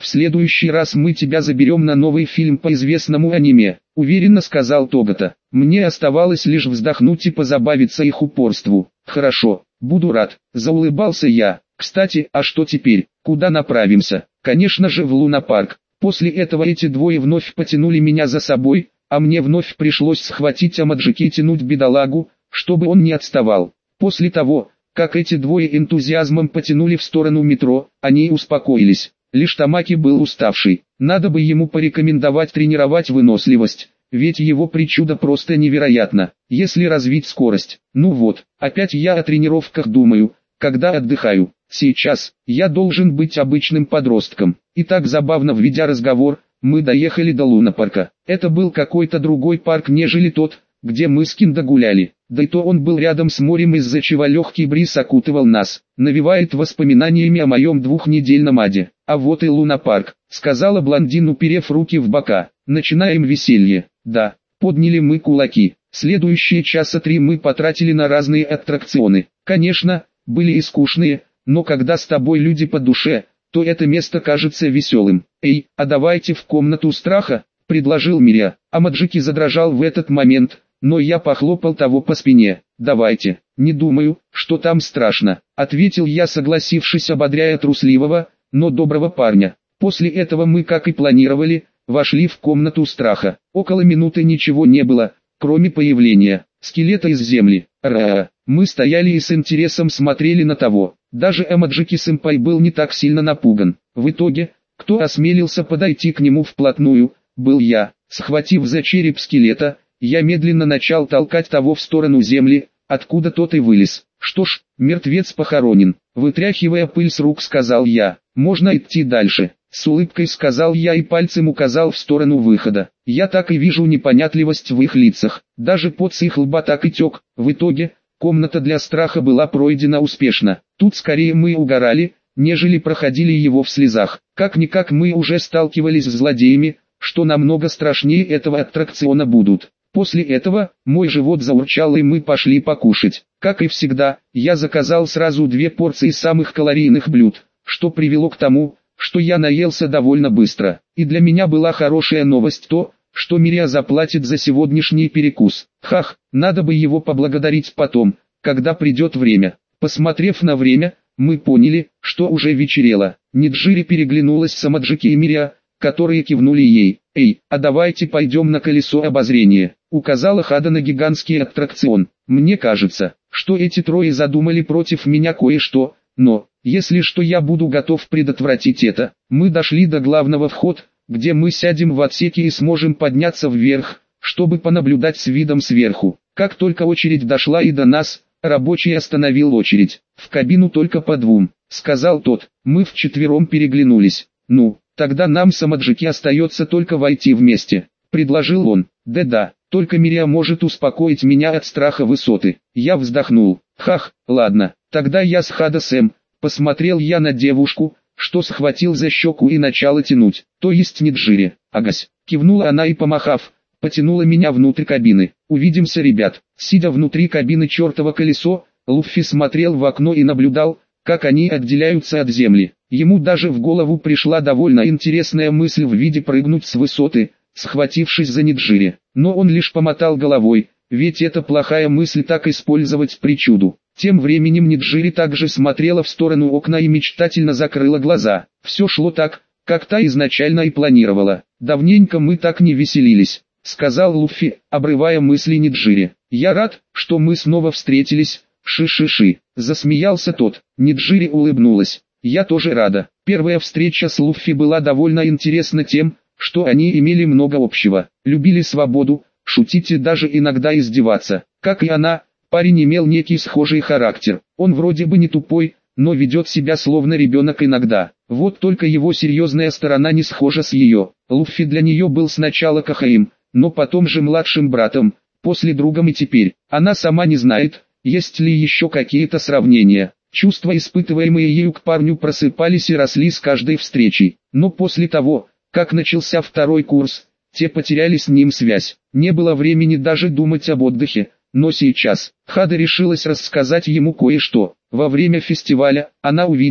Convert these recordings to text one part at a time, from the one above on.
в следующий раз мы тебя заберем на новый фильм по известному аниме», — уверенно сказал Тогата. Мне оставалось лишь вздохнуть и позабавиться их упорству. «Хорошо, буду рад», — заулыбался я. «Кстати, а что теперь? Куда направимся?» «Конечно же в лунопарк». После этого эти двое вновь потянули меня за собой, а мне вновь пришлось схватить Амаджики и тянуть бедолагу, чтобы он не отставал. После того, как эти двое энтузиазмом потянули в сторону метро, они успокоились. Лишь Тамаки был уставший. Надо бы ему порекомендовать тренировать выносливость, ведь его причуда просто невероятна, если развить скорость. Ну вот, опять я о тренировках думаю, когда отдыхаю. Сейчас, я должен быть обычным подростком. И так забавно введя разговор, мы доехали до лунопарка. Это был какой-то другой парк, нежели тот, где мы с Киндо гуляли. Да и то он был рядом с морем, из-за чего легкий бриз окутывал нас, навевает воспоминаниями о моем двухнедельном аде. «А вот и лунопарк», — сказала блондин, уперев руки в бока. «Начинаем веселье». Да, подняли мы кулаки. Следующие часа 3 мы потратили на разные аттракционы. Конечно, были и скучные, но когда с тобой люди по душе, то это место кажется веселым. «Эй, а давайте в комнату страха», — предложил Миря. Амаджики задрожал в этот момент, но я похлопал того по спине. «Давайте». «Не думаю, что там страшно», — ответил я, согласившись, ободряя трусливого, но доброго парня. После этого мы, как и планировали, вошли в комнату страха. Около минуты ничего не было, кроме появления скелета из земли. Мы стояли и с интересом смотрели на того. Даже Амаджики-сэмпай был не так сильно напуган. В итоге, кто осмелился подойти к нему вплотную, был я. Схватив за череп скелета, я медленно начал толкать того в сторону земли, откуда тот и вылез. «Что ж, мертвец похоронен», — вытряхивая пыль с рук, сказал я. «Можно идти дальше», — с улыбкой сказал я и пальцем указал в сторону выхода. Я так и вижу непонятливость в их лицах, даже пот с их лба так и тек. В итоге, комната для страха была пройдена успешно. Тут скорее мы угорали, нежели проходили его в слезах. Как-никак мы уже сталкивались с злодеями, что намного страшнее этого аттракциона будут. После этого, мой живот заурчал и мы пошли покушать. Как и всегда, я заказал сразу 2 порции самых калорийных блюд, что привело к тому, что я наелся довольно быстро. И для меня была хорошая новость то, что Миря заплатит за сегодняшний перекус. Хах, надо бы его поблагодарить потом, когда придет время. Посмотрев на время, мы поняли, что уже вечерело. Ниджири переглянулась с Амаджики и Миря, которые кивнули ей. «Эй, а давайте пойдем на колесо обозрения», — указала Хада на гигантский аттракцион. Мне кажется, что эти трое задумали против меня кое-что, но, если что, я буду готов предотвратить это. Мы дошли до главного входа, где мы сядем в отсеке и сможем подняться вверх, чтобы понаблюдать с видом сверху. Как только очередь дошла и до нас, рабочий остановил очередь. «В кабину только по 2», — сказал тот. Мы вчетвером переглянулись. «Ну, тогда нам с Амаджики остается только войти вместе», — предложил он. «Да-да, только Миря может успокоить меня от страха высоты». Я вздохнул. «Хах, ладно, тогда я с Хада-сэм», — посмотрел я на девушку, что схватил за щеку и начала тянуть. «То есть Ниджири». «Агась», — кивнула она и, помахав, потянула меня внутрь кабины. «Увидимся, ребят». Сидя внутри кабины чертово колесо, Луффи смотрел в окно и наблюдал, как они отделяются от земли. Ему даже в голову пришла довольно интересная мысль в виде прыгнуть с высоты, схватившись за Ниджири. Но он лишь помотал головой, ведь это плохая мысль так использовать причуду. Тем временем Ниджири также смотрела в сторону окна и мечтательно закрыла глаза. Все шло так, как та изначально и планировала. «Давненько мы так не веселились», — сказал Луффи, обрывая мысли Ниджири. «Я рад, что мы снова встретились, ши-ши-ши», — засмеялся тот. Ниджири улыбнулась. «Я тоже рада». Первая встреча с Луффи была довольно интересна тем, что они имели много общего. Любили свободу, шутить и даже иногда издеваться. Как и она, парень имел некий схожий характер. Он вроде бы не тупой, но ведет себя словно ребенок иногда. Вот только его серьезная сторона не схожа с ее. Луффи для нее был сначала Кахаим, но потом же младшим братом, после другом и теперь. Она сама не знает, есть ли еще какие-то сравнения. Чувства, испытываемые ею к парню, просыпались и росли с каждой встречей. Но после того, как начался второй курс, те потеряли с ним связь. Не было времени даже думать об отдыхе. Но сейчас Хада решилась рассказать ему кое-что. Во время фестиваля она увидела,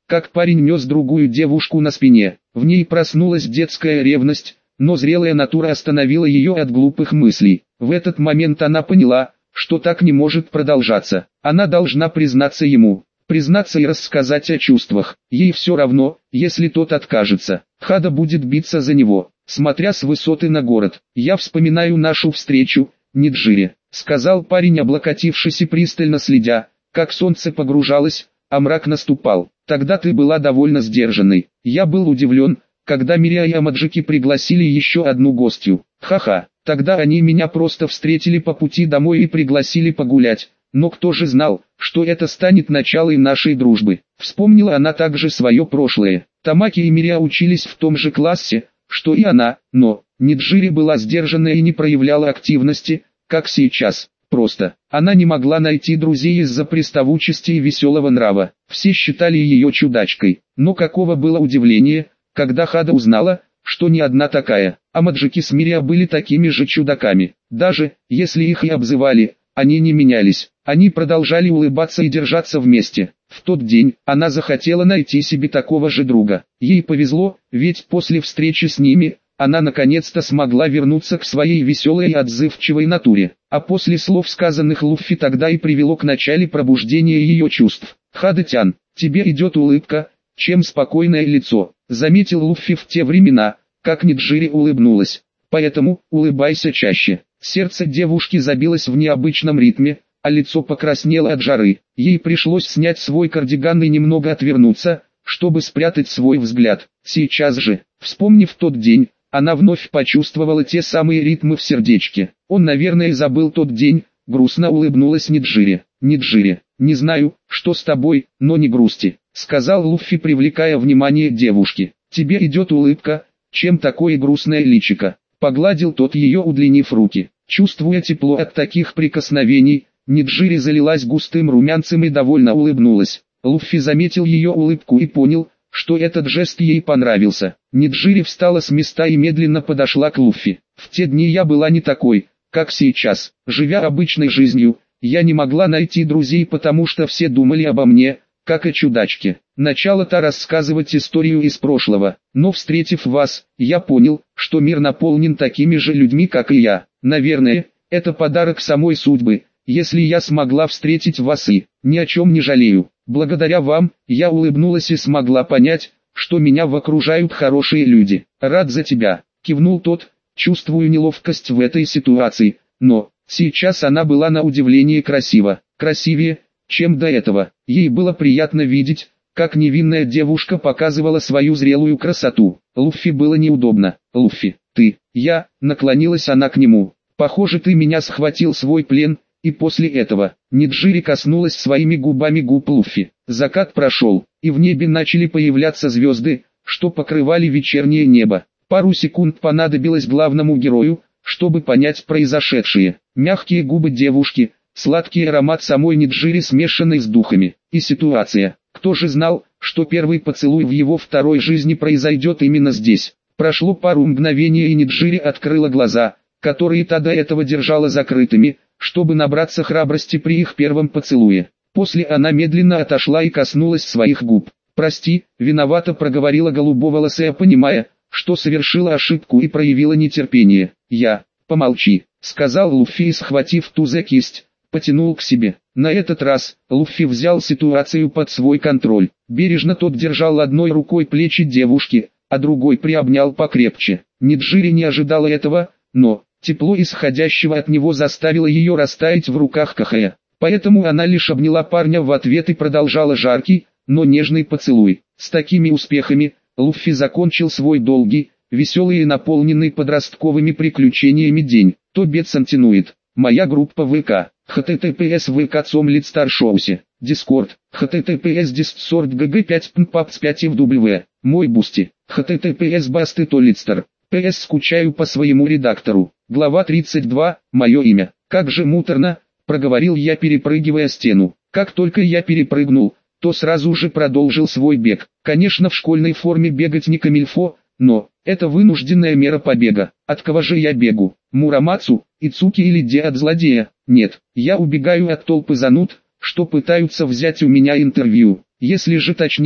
как парень нес другую девушку на спине. В ней проснулась детская ревность, но зрелая натура остановила ее от глупых мыслей. В этот момент она поняла, что так не может продолжаться. Она должна признаться ему. Признаться и рассказать о чувствах. Ей все равно, если тот откажется. Хада будет биться за него, смотря с высоты на город. «Я вспоминаю нашу встречу, Ниджири», — сказал парень, облокотившись и пристально следя, как солнце погружалось, а мрак наступал. «Тогда ты была довольно сдержанной. Я был удивлен, когда Мирия и Амаджики пригласили еще одну гостью. Ха-ха, тогда они меня просто встретили по пути домой и пригласили погулять. Но кто же знал, что это станет началом нашей дружбы?» Вспомнила она также свое прошлое. Тамаки и Мирия учились в том же классе, что и она, но Ниджири была сдержанная и не проявляла активности, как сейчас. Просто, она не могла найти друзей из-за приставучести и веселого нрава. Все считали ее чудачкой. Но каково было удивление, когда Хада узнала, что не одна такая. Амаджики с Мирия были такими же чудаками. Даже, если их и обзывали, они не менялись. Они продолжали улыбаться и держаться вместе. В тот день, она захотела найти себе такого же друга. Ей повезло, ведь после встречи с ними, она наконец-то смогла вернуться к своей веселой и отзывчивой натуре. А после слов, сказанных Луффи, тогда и привело к началу пробуждения ее чувств. «Хада-тян, тебе идет улыбка, чем спокойное лицо», — заметил Луффи в те времена, как Ниджири улыбнулась. «Поэтому, улыбайся чаще». Сердце девушки забилось в необычном ритме, а лицо покраснело от жары. Ей пришлось снять свой кардиган и немного отвернуться, чтобы спрятать свой взгляд. Сейчас же, вспомнив тот день, она вновь почувствовала те самые ритмы в сердечке. Он, наверное, забыл тот день, грустно улыбнулась Ниджири. «Ниджири, не знаю, что с тобой, но не грусти», — сказал Луффи, привлекая внимание девушки. «Тебе идет улыбка, чем такое грустное личико?» Погладил тот ее, удлинив руки. Чувствуя тепло от таких прикосновений, Ниджири залилась густым румянцем и довольно улыбнулась. Луффи заметил ее улыбку и понял, что этот жест ей понравился. Ниджири встала с места и медленно подошла к Луффи. «В те дни я была не такой, как сейчас. Живя обычной жизнью, я не могла найти друзей, потому что все думали обо мне, как о чудачке. Начала та рассказывать историю из прошлого, но встретив вас, я понял, что мир наполнен такими же людьми, как и я. Наверное, это подарок самой судьбы, если я смогла встретить вас и ни о чем не жалею. Благодаря вам, я улыбнулась и смогла понять, что меня окружают хорошие люди. Рад за тебя», — кивнул тот. «Чувствую неловкость в этой ситуации, но сейчас она была на удивление красива, красивее, чем до этого». Ей было приятно видеть, как невинная девушка показывала свою зрелую красоту. Луффи было неудобно. «Луффи, ты, я», — наклонилась она к нему. «Похоже, ты меня схватил в свой плен». И после этого, Ниджири коснулась своими губами губ Луффи. Закат прошел, и в небе начали появляться звезды, что покрывали вечернее небо. Пару секунд понадобилось главному герою, чтобы понять произошедшее. Мягкие губы девушки, сладкий аромат самой Ниджири, смешанный с духами. И ситуация. Кто же знал, что первый поцелуй в его второй жизни произойдет именно здесь? Прошло пару мгновений, и Ниджири открыла глаза, которые та до этого держала закрытыми, чтобы набраться храбрости при их первом поцелуе. После она медленно отошла и коснулась своих губ. «Прости», — виновато проговорила голубоволосая, понимая, что совершила ошибку и проявила нетерпение. «Помолчи», — сказал Луффи и, схватив ту за кисть, потянул к себе. На этот раз, Луффи взял ситуацию под свой контроль. Бережно тот держал одной рукой плечи девушки, а другой приобнял покрепче. Ниджири не ожидала этого, но тепло, исходящего от него, заставило ее растаять в руках Кахая. Поэтому она лишь обняла парня в ответ и продолжала жаркий, но нежный поцелуй. С такими успехами, Луффи закончил свой долгий, веселый и наполненный подростковыми приключениями день. Тобет Сантинует. Моя группа ВК. https vk.com/lid Старшоусе. Discord. https Discord GG5 PNPAPS 5 FW. Мой бусти. https Basты.Толидстар. PS скучаю по своему редактору. Глава 32. Мое имя. Как же муторно, проговорил я, перепрыгивая стену. Как только я перепрыгнул, то сразу же продолжил свой бег. Конечно, в школьной форме бегать не камильфо, но это вынужденная мера побега. От кого же я бегу? Мурамацу, Ицуки или Де от злодея? Нет, я убегаю от толпы зануд, что пытаются взять у меня интервью. Если же точнее,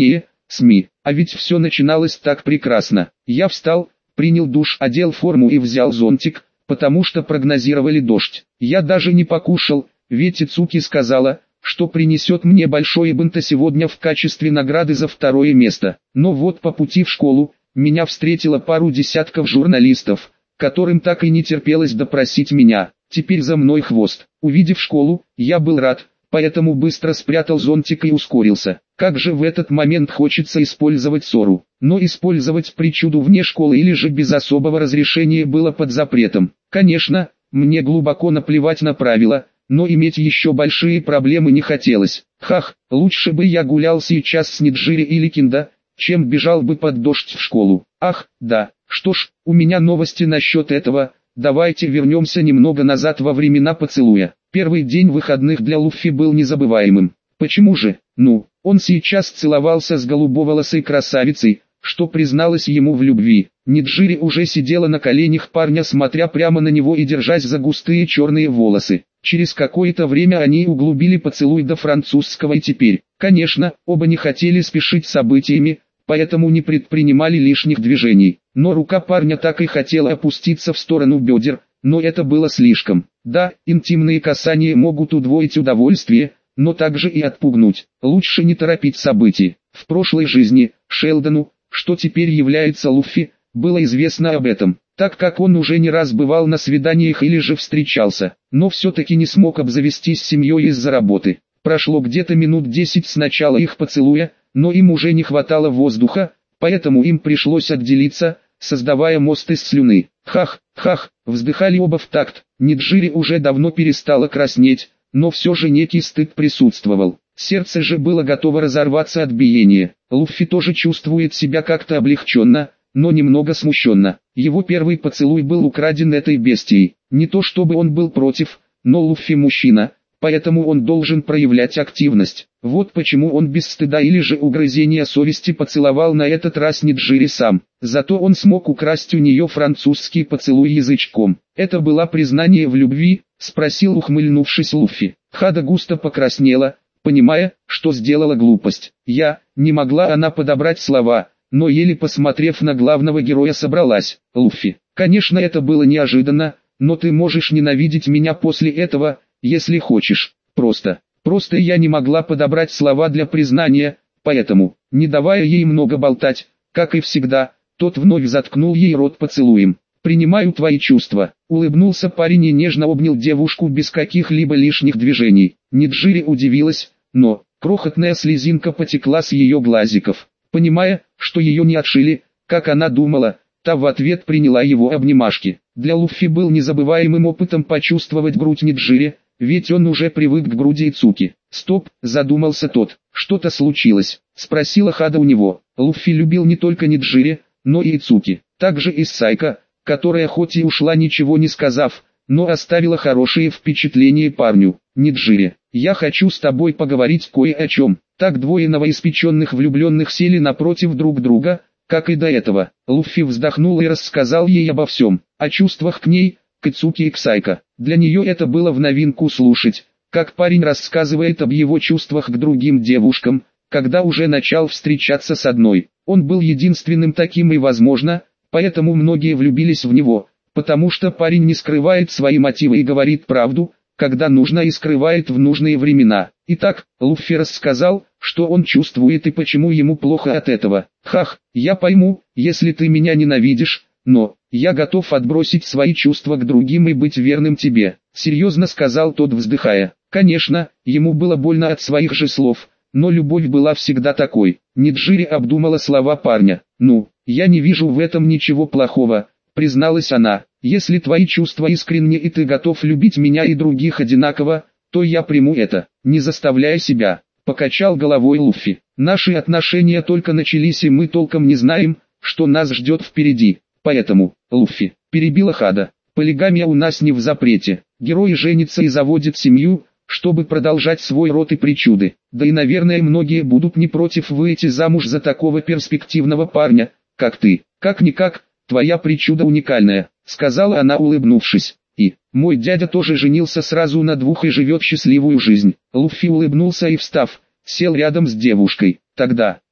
СМИ. А ведь все начиналось так прекрасно. Я встал, принял душ, одел форму и взял зонтик, потому что прогнозировали дождь. Я даже не покушал, ведь Ицуки сказала, что принесет мне большое бенто сегодня в качестве награды за 2 место. Но вот по пути в школу, меня встретило пару десятков журналистов, которым так и не терпелось допросить меня. Теперь за мной хвост. Увидев школу, я был рад, поэтому быстро спрятал зонтик и ускорился. Как же в этот момент хочется использовать ссору. Но использовать причуду вне школы или же без особого разрешения было под запретом. Конечно, мне глубоко наплевать на правила, но иметь еще большие проблемы не хотелось. Хах, лучше бы я гулял сейчас с Ниджири или Кинда, чем бежал бы под дождь в школу. Ах, да, что ж, у меня новости насчет этого. Давайте вернемся немного назад во времена поцелуя. Первый день выходных для Луффи был незабываемым. Почему же? Ну, он сейчас целовался с голубоволосой красавицей, что призналась ему в любви. Ниджири уже сидела на коленях парня, смотря прямо на него и держась за густые черные волосы. Через какое-то время они углубили поцелуй до французского и теперь, конечно, оба не хотели спешить с событиями, поэтому не предпринимали лишних движений. Но рука парня так и хотела опуститься в сторону бедер, но это было слишком. Да, интимные касания могут удвоить удовольствие, но также и отпугнуть. Лучше не торопить события. В прошлой жизни, Шелдону, что теперь является Луффи, было известно об этом, так как он уже не раз бывал на свиданиях или же встречался, но все-таки не смог обзавестись семьей из-за работы. Прошло где-то минут 10 с начала их поцелуя, но им уже не хватало воздуха, поэтому им пришлось отделиться, создавая мост из слюны. Хах, хах, вздыхали оба в такт. Ниджири уже давно перестала краснеть, но все же некий стыд присутствовал. Сердце же было готово разорваться от биения. Луффи тоже чувствует себя как-то облегченно, но немного смущенно. Его первый поцелуй был украден этой бестией. Не то чтобы он был против, но Луффи мужчина, поэтому он должен проявлять активность. Вот почему он без стыда или же угрызения совести поцеловал на этот раз Ниджири сам. Зато он смог украсть у нее французский поцелуй язычком. «Это было признание в любви?» — спросил, ухмыльнувшись Луффи. Хада густо покраснела, понимая, что сделала глупость. Не могла она подобрать слова, но еле посмотрев на главного героя собралась. «Луффи, конечно, это было неожиданно, но ты можешь ненавидеть меня после этого, если хочешь. Просто я не могла подобрать слова для признания, поэтому, не давая ей много болтать, как и всегда, тот вновь заткнул ей рот поцелуем. «Принимаю твои чувства», — улыбнулся парень и нежно обнял девушку без каких-либо лишних движений. Ниджири удивилась, но крохотная слезинка потекла с ее глазиков. Понимая, что ее не отшили, как она думала, та в ответ приняла его обнимашки. Для Луффи был незабываемым опытом почувствовать грудь Ниджири, ведь он уже привык к груди Ицуки. «Стоп», — задумался тот, — «что-то случилось?» — спросила Хада у него. Луффи любил не только Ниджири, но и Ицуки, также и Сайка, которая хоть и ушла ничего не сказав, но оставила хорошее впечатление парню. «Ниджири, я хочу с тобой поговорить кое о чем». Так двое новоиспеченных влюбленных сели напротив друг друга, как и до этого. Луффи вздохнул и рассказал ей обо всем, о чувствах к ней, к Ицуки и к Сайка. Для нее это было в новинку слушать, как парень рассказывает об его чувствах к другим девушкам, когда уже начал встречаться с одной. Он был единственным таким и возможно, поэтому многие влюбились в него, потому что парень не скрывает свои мотивы и говорит правду, когда нужно, и скрывает в нужные времена. Итак, Луффи рассказал, что он чувствует и почему ему плохо от этого. «Хах, я пойму, если ты меня ненавидишь, но я готов отбросить свои чувства к другим и быть верным тебе», — серьезно сказал тот, вздыхая. Конечно, ему было больно от своих же слов, но любовь была всегда такой. Ниджири обдумала слова парня. «Ну, я не вижу в этом ничего плохого», — призналась она. «Если твои чувства искренни и ты готов любить меня и других одинаково, то я приму это, не заставляя себя», — покачал головой Луффи. «Наши отношения только начались и мы толком не знаем, что нас ждет впереди. Поэтому, Луффи», — перебила Хада, — «полигамия у нас не в запрете. Герои женятся и заводят семью, чтобы продолжать свой род и причуды. Да и, наверное, многие будут не против выйти замуж за такого перспективного парня, как ты. Как-никак, твоя причуда уникальная», — сказала она, улыбнувшись. «И мой дядя тоже женился сразу на двух и живет счастливую жизнь». Луффи улыбнулся и, встав, сел рядом с девушкой. «Тогда,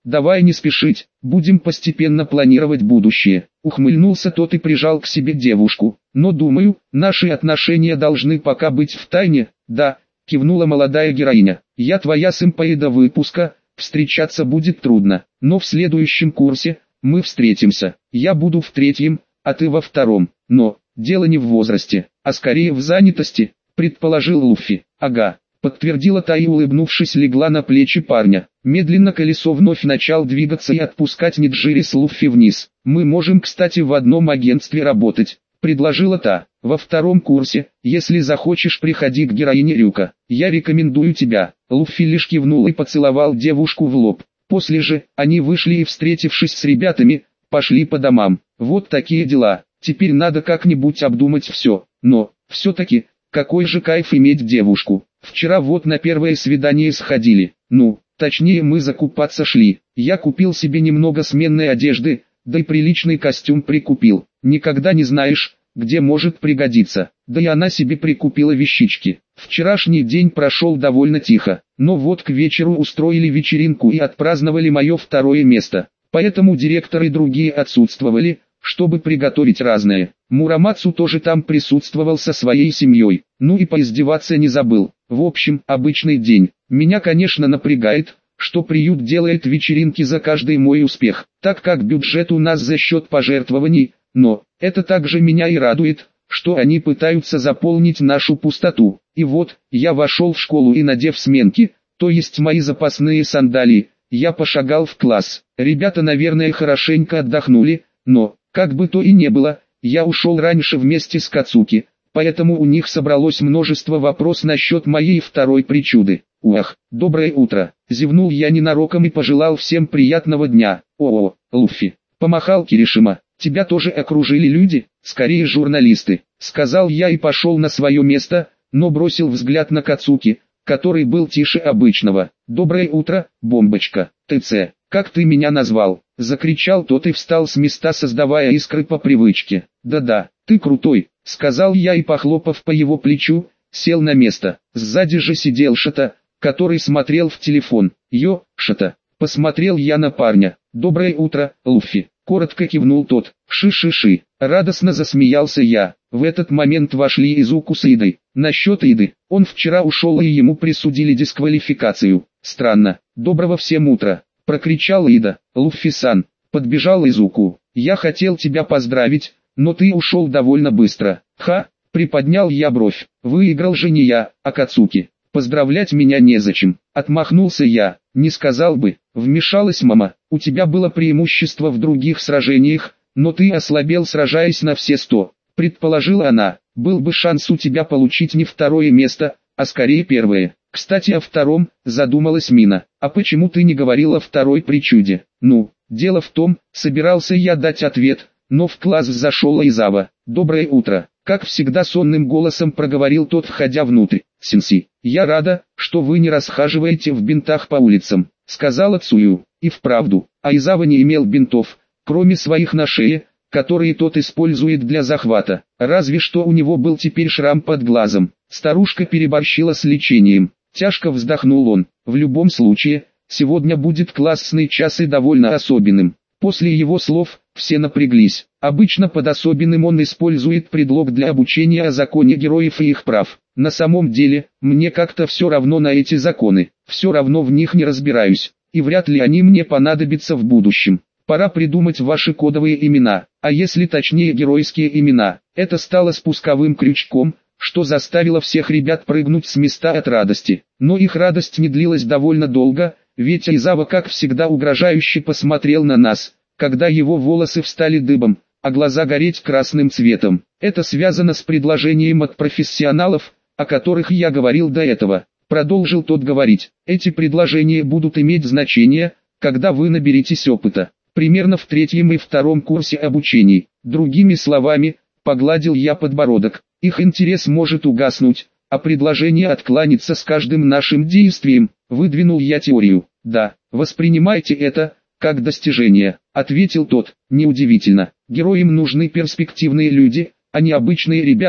давай не спешить, будем постепенно планировать будущее. Ухмыльнулся тот и прижал к себе девушку. Но думаю, наши отношения должны пока быть в тайне. Да, кивнула молодая героиня. Я твоя сэмпай до выпуска, встречаться будет трудно, но в следующем курсе мы встретимся. Я буду в третьем, а ты во втором. Но дело не в возрасте, а скорее в занятости, предположил Луффи. Ага, подтвердила та и, улыбнувшись, легла на плечи парня. Медленно колесо вновь начал двигаться и отпускать Ниджири с Луффи вниз. Мы можем, кстати, в одном агентстве работать, предложила та. Во втором курсе, если захочешь, приходи к героине Рюка. Я рекомендую тебя. Луффи лишь кивнул и поцеловал девушку в лоб. После же, они вышли и, встретившись с ребятами, пошли по домам. Вот такие дела. Теперь надо как-нибудь обдумать все. Но, все-таки, какой же кайф иметь девушку. Вчера вот на первое свидание сходили. Ну, точнее, мы закупаться шли. Я купил себе немного сменной одежды, да и приличный костюм прикупил. Никогда не знаешь, где может пригодиться. Да и она себе прикупила вещички. Вчерашний день прошел довольно тихо. Но вот к вечеру устроили вечеринку и отпраздновали мое второе место. Поэтому директор и другие отсутствовали, чтобы приготовить разное. Мурамацу тоже там присутствовал со своей семьей. Ну и поиздеваться не забыл. В общем, обычный день. Меня, конечно, напрягает, что приют делает вечеринки за каждый мой успех, так как бюджет у нас за счет пожертвований, но это также меня и радует, что они пытаются заполнить нашу пустоту. И вот, я вошел в школу и, надев сменки, то есть мои запасные сандалии, я пошагал в класс. Ребята, наверное, хорошенько отдохнули, но, как бы то и не было, я ушел раньше вместе с Кацуки, поэтому у них собралось множество вопросов насчет моей второй причуды. «Уах, доброе утро!» — зевнул я ненароком и пожелал всем приятного дня. «О-о, Луффи!» — помахал Киришима. «Тебя тоже окружили люди, скорее журналисты», — сказал я и пошел на свое место, но бросил взгляд на Кацуки, который был тише обычного. «Доброе утро, бомбочка, ТЦ, как ты меня назвал?» — закричал тот и встал с места, создавая искры по привычке. «Да-да, ты крутой», — сказал я и, похлопав по его плечу, сел на место. Сзади же сидел Шата, который смотрел в телефон. «Йо, Шата», — посмотрел я на парня. «Доброе утро, Луффи», — коротко кивнул тот. «Ши-ши-ши», — радостно засмеялся я. В этот момент вошли Изуку с Идой. Насчет Иды, он вчера ушел и ему присудили дисквалификацию. Странно. «Доброго всем утра», — прокричал Ида. «Луффи-сан», — подбежал Изуку. «Я хотел тебя поздравить, но ты ушел довольно быстро». «Ха», — приподнял я бровь. «Выиграл же не я, а Кацуки. Поздравлять меня незачем», — отмахнулся я. «Не сказал бы», — вмешалась мама. «У тебя было преимущество в других сражениях, но ты ослабел, сражаясь на все 100. Предположила она. «Был бы шанс у тебя получить не второе место, а скорее первое». «Кстати, о втором», — задумалась Мина. «А почему ты не говорила о второй причуде?» «Ну, дело в том», — собирался я дать ответ, но в класс зашел Айзава. «Доброе утро», — как всегда сонным голосом проговорил тот, входя внутрь. «Сенси, я рада, что вы не расхаживаете в бинтах по улицам», — сказала Цую. И вправду, Айзава не имел бинтов, кроме своих на шее, которые тот использует для захвата. Разве что у него был теперь шрам под глазом. Старушка переборщила с лечением. Тяжко вздохнул он. В любом случае, сегодня будет классный час и довольно особенным. После его слов, все напряглись. Обычно под особенным он использует предлог для обучения о законе героев и их прав. На самом деле, мне как-то все равно на эти законы. Все равно в них не разбираюсь. И вряд ли они мне понадобятся в будущем. Пора придумать ваши кодовые имена, а если точнее геройские имена. Это стало спусковым крючком, что заставило всех ребят прыгнуть с места от радости. Но их радость не длилась довольно долго, ведь Айзава, как всегда, угрожающе посмотрел на нас, когда его волосы встали дыбом, а глаза гореть красным цветом. Это связано с предложением от профессионалов, о которых я говорил до этого. Продолжил тот говорить. Эти предложения будут иметь значение, когда вы наберетесь опыта. Примерно в третьем и втором курсе обучения. Другими словами, погладил я подбородок. Их интерес может угаснуть, а предложение откланяться с каждым нашим действием. Выдвинул я теорию. «Да, воспринимайте это как достижение», — ответил тот. «Неудивительно. Героям нужны перспективные люди, а не обычные ребята,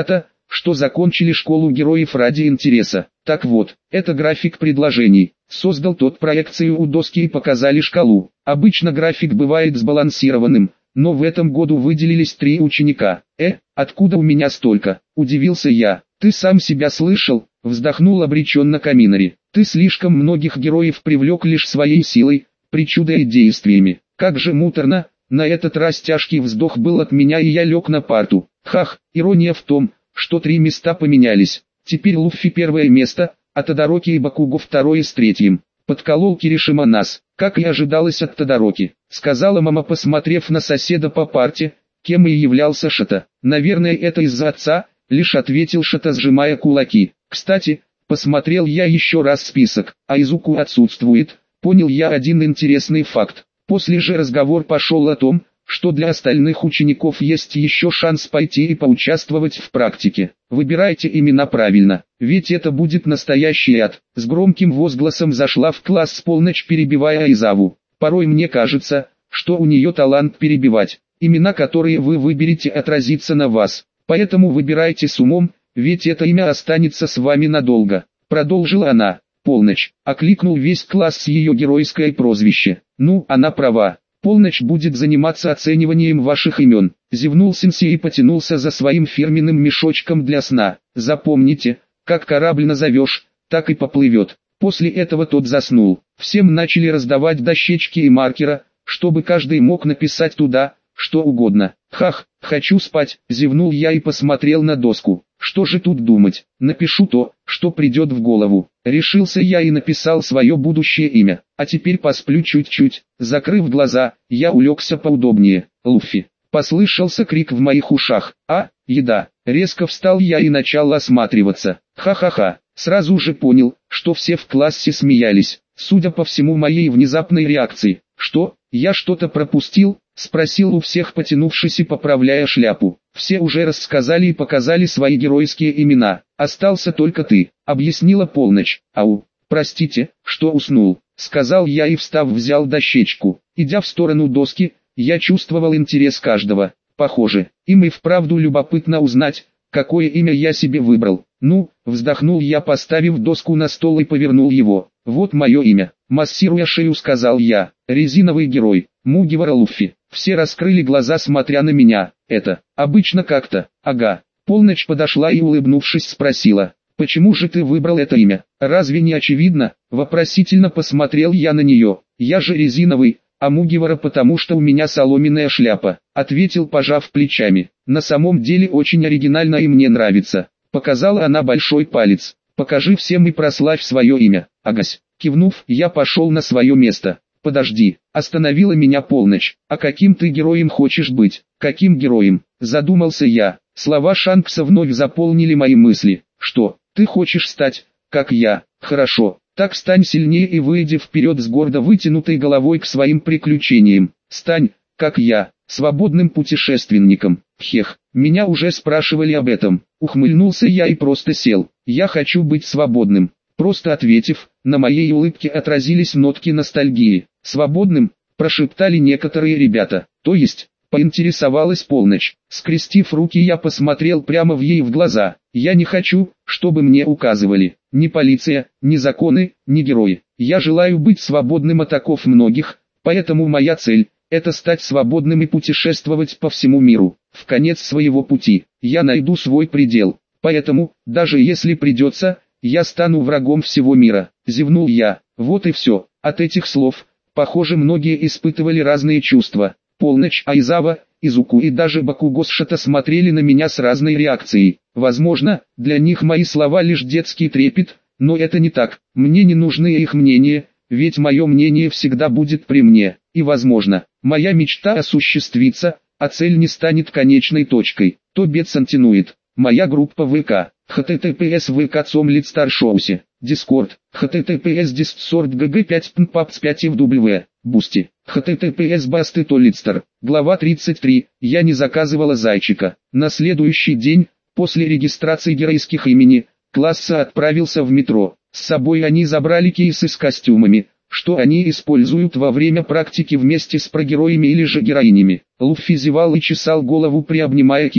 что закончили школу героев ради интереса. Так вот, это график предложений. Создал тот проекцию у доски и показали шкалу. Обычно график бывает сбалансированным, но в этом году выделились 3 ученика. Откуда у меня столько? Удивился я. Ты сам себя слышал? Вздохнул обреченно Каминари. Ты слишком многих героев привлек лишь своей силой, причудой и действиями. Как же муторно. На этот раз тяжкий вздох был от меня, и я лег на парту. Хах, ирония в том, что 3 места поменялись. Теперь Луффи первое место, а Тодороки и Бакуго второе с третьим. Подколол Киришима нас, как и ожидалось от Тодороки, сказала мама, посмотрев на соседа по парте, кем и являлся Шата. Наверное, это из-за отца, лишь ответил Шата, сжимая кулаки. Кстати, посмотрел я еще раз список, а Изуку отсутствует. Понял я один интересный факт. После же разговор пошел о том, что для остальных учеников есть еще шанс пойти и поучаствовать в практике. Выбирайте имена правильно, ведь это будет настоящий ад. С громким возгласом зашла в класс Полночь, перебивая Айзаву. Порой мне кажется, что у нее талант перебивать. Имена, которые вы выберете, отразится на вас. Поэтому выбирайте с умом, ведь это имя останется с вами надолго. Продолжила она. Полночь. Окликнул весь класс с ее геройское прозвище. Ну, она права. Полночь будет заниматься оцениванием ваших имен. Зевнул сенсей и потянулся за своим фирменным мешочком для сна. Запомните, как корабль назовешь, так и поплывет. После этого тот заснул. Всем начали раздавать дощечки и маркера, чтобы каждый мог написать туда, что угодно. Хах, хочу спать, зевнул я и посмотрел на доску. Что же тут думать? Напишу то, что придет в голову. Решился я и написал свое будущее имя. А теперь посплю чуть-чуть. Закрыв глаза, я улегся поудобнее. Луффи. Послышался крик в моих ушах. Еда. Резко встал я и начал осматриваться. Ха-ха-ха. Сразу же понял, что все в классе смеялись. Судя по всему, моей внезапной реакции. Что, я что-то пропустил? Спросил у всех, потянувшись и поправляя шляпу. Все уже рассказали и показали свои геройские имена. Остался только ты, объяснила Полночь. Ау, простите, что уснул, сказал я и, встав, взял дощечку. Идя в сторону доски, я чувствовал интерес каждого. Похоже, им и вправду любопытно узнать, какое имя я себе выбрал. Ну, вздохнул я, поставив доску на стол и повернул его. Вот мое имя. Массируя шею, сказал я. Резиновый герой. Мугивара Луффи. Все раскрыли глаза, смотря на меня. Это обычно как-то. Ага. Полночь подошла и, улыбнувшись, спросила. Почему же ты выбрал это имя? Разве не очевидно? Вопросительно посмотрел я на нее. Я же резиновый, а Мугивара потому что у меня соломенная шляпа. Ответил, пожав плечами. На самом деле очень оригинально и мне нравится. Показала она большой палец. Покажи всем и прославь свое имя. Агась. Кивнув, я пошел на свое место. Подожди, остановила меня Полночь. А каким ты героем хочешь быть? Каким героем? Задумался я. Слова Шанкса вновь заполнили мои мысли. Что, ты хочешь стать, как я? Хорошо, так стань сильнее и выйди вперед с гордо вытянутой головой к своим приключениям. Стань, как я, свободным путешественником. Хех, меня уже спрашивали об этом. Ухмыльнулся я и просто сел. Я хочу быть свободным. Просто ответив, на моей улыбке отразились нотки ностальгии. «Свободным?» – прошептали некоторые ребята. «То есть?» – поинтересовалась Полночь. Скрестив руки, я посмотрел прямо в ей в глаза. «Я не хочу, чтобы мне указывали. Ни полиция, ни законы, ни герои. Я желаю быть свободным от оков многих, поэтому моя цель – это стать свободным и путешествовать по всему миру. В конец своего пути я найду свой предел. Поэтому, даже если придется, я стану врагом всего мира», — зевнул я. Вот и все. От этих слов, похоже, многие испытывали разные чувства. Полночь, Айзава, Изуку и даже Бакуго с Шата смотрели на меня с разной реакцией. Возможно, для них мои слова лишь детский трепет, но это не так. Мне не нужны их мнения, ведь мое мнение всегда будет при мне. И возможно, моя мечта осуществится, а цель не станет конечной точкой. То Бетсантинует. Моя группа ВК. https vk.com/старшоусе. Discord. https discord.gg5.paps5fw. Boosty. https basty.to-lidster. Глава 33. Я не заказывала зайчика. На следующий день, после регистрации геройских имени, класса отправился в метро. С собой они забрали кейсы с костюмами, что они используют во время практики вместе с прогероями или же героинями. Луффи зевал и чесал голову, приобнимая кейс.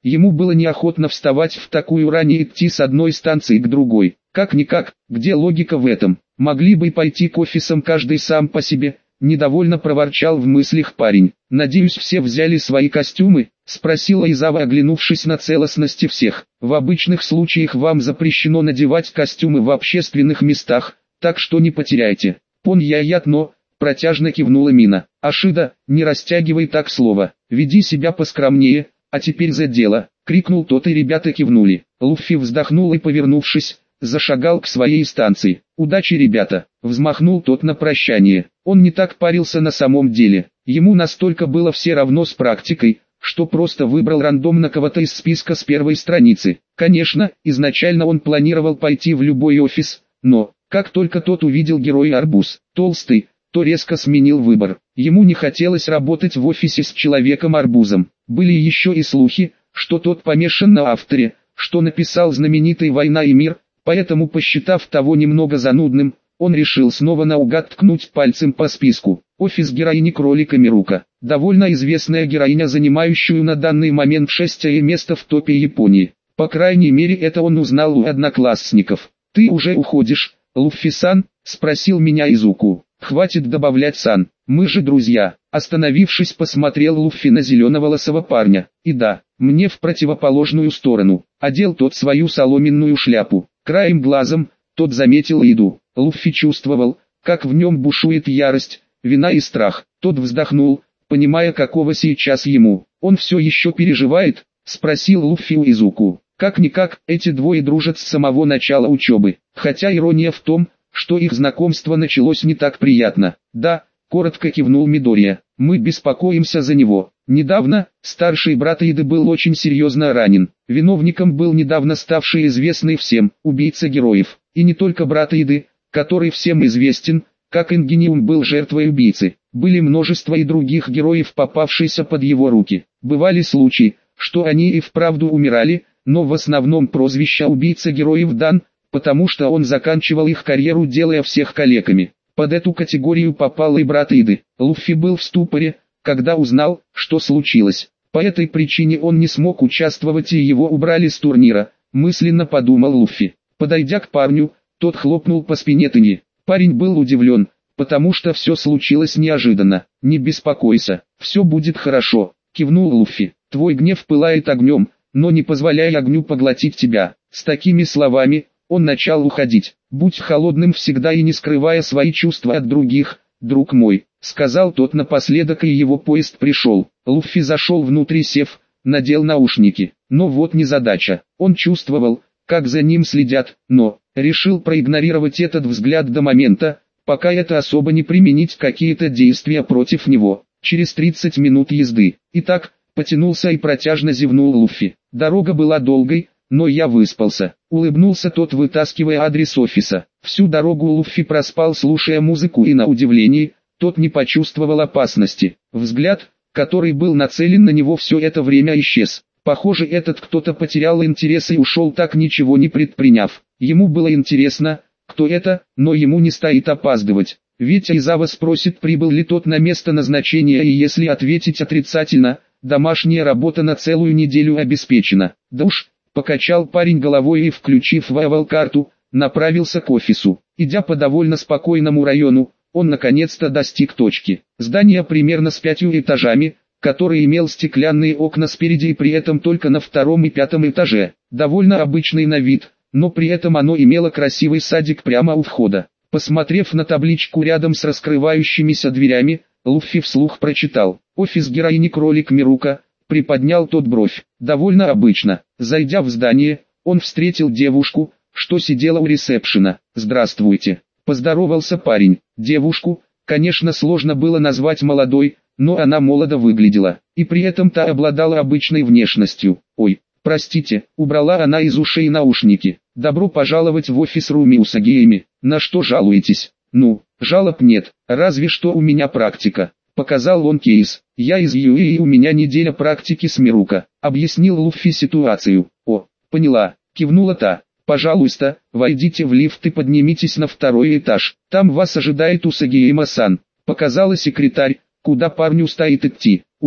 Ему было неохотно вставать в такую рань и идти с одной станции к другой. Как-никак, где логика в этом? Могли бы пойти к офисам каждый сам по себе. Недовольно проворчал в мыслях парень. «Надеюсь, все взяли свои костюмы?» — спросила Изава, оглянувшись на целостности всех. «В обычных случаях вам запрещено надевать костюмы в общественных местах, так что не потеряйте». «Пон-я-ят-но», — протяжно кивнула Мина. «Ашида, не растягивай так слово, веди себя поскромнее, а теперь за дело», — крикнул тот, и ребята кивнули. Луффи вздохнул и, повернувшись, зашагал к своей станции. «Удачи, ребята!» — взмахнул тот на прощание. Он не так парился на самом деле. Ему настолько было все равно с практикой, что просто выбрал рандомно кого-то из списка с первой страницы. Конечно, изначально он планировал пойти в любой офис, но, как только тот увидел героя Арбуз, толстый, то резко сменил выбор. Ему не хотелось работать в офисе с Человеком-арбузом. Были еще и слухи, что тот помешан на авторе, что написал знаменитый «Война и мир», поэтому, посчитав того немного занудным, он решил снова наугад ткнуть пальцем по списку. Офис героини Кролика Мирука. Довольно известная героиня, занимающую на данный момент 6-е место в топе Японии. По крайней мере, это он узнал у одноклассников. «Ты уже уходишь, Луффи-сан?» — спросил меня Изуку. «Хватит добавлять сан, мы же друзья». Остановившись, посмотрел Луффи на зеленоволосого парня. И да, мне в противоположную сторону. Одел тот свою соломенную шляпу. Краем глазом, тот заметил еду. Луффи чувствовал, как в нем бушует ярость, вина и страх. Тот вздохнул, понимая, какого сейчас ему. «Он все еще переживает?» — спросил Луффи у Изуку. Как-никак, эти двое дружат с самого начала учебы. Хотя ирония в том, что их знакомство началось не так приятно. «Да», — коротко кивнул Мидория, — «мы беспокоимся за него. Недавно, старший брат Иды был очень серьезно ранен. Виновником был недавно ставший известный всем, убийца героев. И не только брат Иды, который всем известен, как Ингениум был жертвой убийцы. Были множество и других героев, попавшихся под его руки. Бывали случаи, что они и вправду умирали, но в основном прозвище убийца героев дан, потому что он заканчивал их карьеру, делая всех калеками. Под эту категорию попал и брат Иды. Луффи был в ступоре, когда узнал, что случилось. По этой причине он не смог участвовать и его убрали с турнира, мысленно подумал Луффи. Подойдя к парню, тот хлопнул по спине Тыни. Парень был удивлен, потому что все случилось неожиданно. «Не беспокойся, все будет хорошо», — кивнул Луффи. «Твой гнев пылает огнем, но не позволяй огню поглотить тебя». С такими словами он начал уходить. «Будь холодным всегда и не скрывая свои чувства от других, друг мой», — сказал тот напоследок, и его поезд пришел. Луффи зашел внутрь, сев, надел наушники. Но вот незадача. Он чувствовал, как за ним следят, но решил проигнорировать этот взгляд до момента, пока это особо не применить какие-то действия против него. Через 30 минут езды. Итак, потянулся и протяжно зевнул Луффи. Дорога была долгой, но я выспался. Улыбнулся тот, вытаскивая адрес офиса. Всю дорогу Луффи проспал, слушая музыку, и на удивление, тот не почувствовал опасности. Взгляд, который был нацелен на него все это время, исчез. Похоже, этот кто-то потерял интерес и ушел, так ничего не предприняв. Ему было интересно, кто это, но ему не стоит опаздывать. Ведь Айзава спросит, прибыл ли тот на место назначения, и если ответить отрицательно, домашняя работа на целую неделю обеспечена. Да уж, покачал парень головой и, включив Вавал-карту, направился к офису. Идя по довольно спокойному району, он наконец-то достиг точки. Здание примерно с 5 этажами, который имел стеклянные окна спереди и при этом только на 2-м и 5-м этаже. Довольно обычный на вид, но при этом оно имело красивый садик прямо у входа. Посмотрев на табличку рядом с раскрывающимися дверями, Луффи вслух прочитал: «Офис героини Кролик Мирука». Приподнял тот бровь. Довольно обычно. Зайдя в здание, он встретил девушку, что сидела у ресепшена. «Здравствуйте», — поздоровался парень. Девушку, конечно, сложно было назвать молодой, но она молодо выглядела, и при этом та обладала обычной внешностью. «Ой, простите», — убрала она из ушей наушники. «Добро пожаловать в офис Руми Усагиэми. На что жалуетесь?» «Ну, жалоб нет, разве что у меня практика». Показал он кейс. «Я из ЮИ и у меня неделя практики с Мирука», — объяснил Луффи ситуацию. «О, поняла», — кивнула та. «Пожалуйста, войдите в лифт и поднимитесь на 2-й этаж. Там вас ожидает Усагиэма-сан», — показала секретарь, куда парню стоит идти. «Угу»,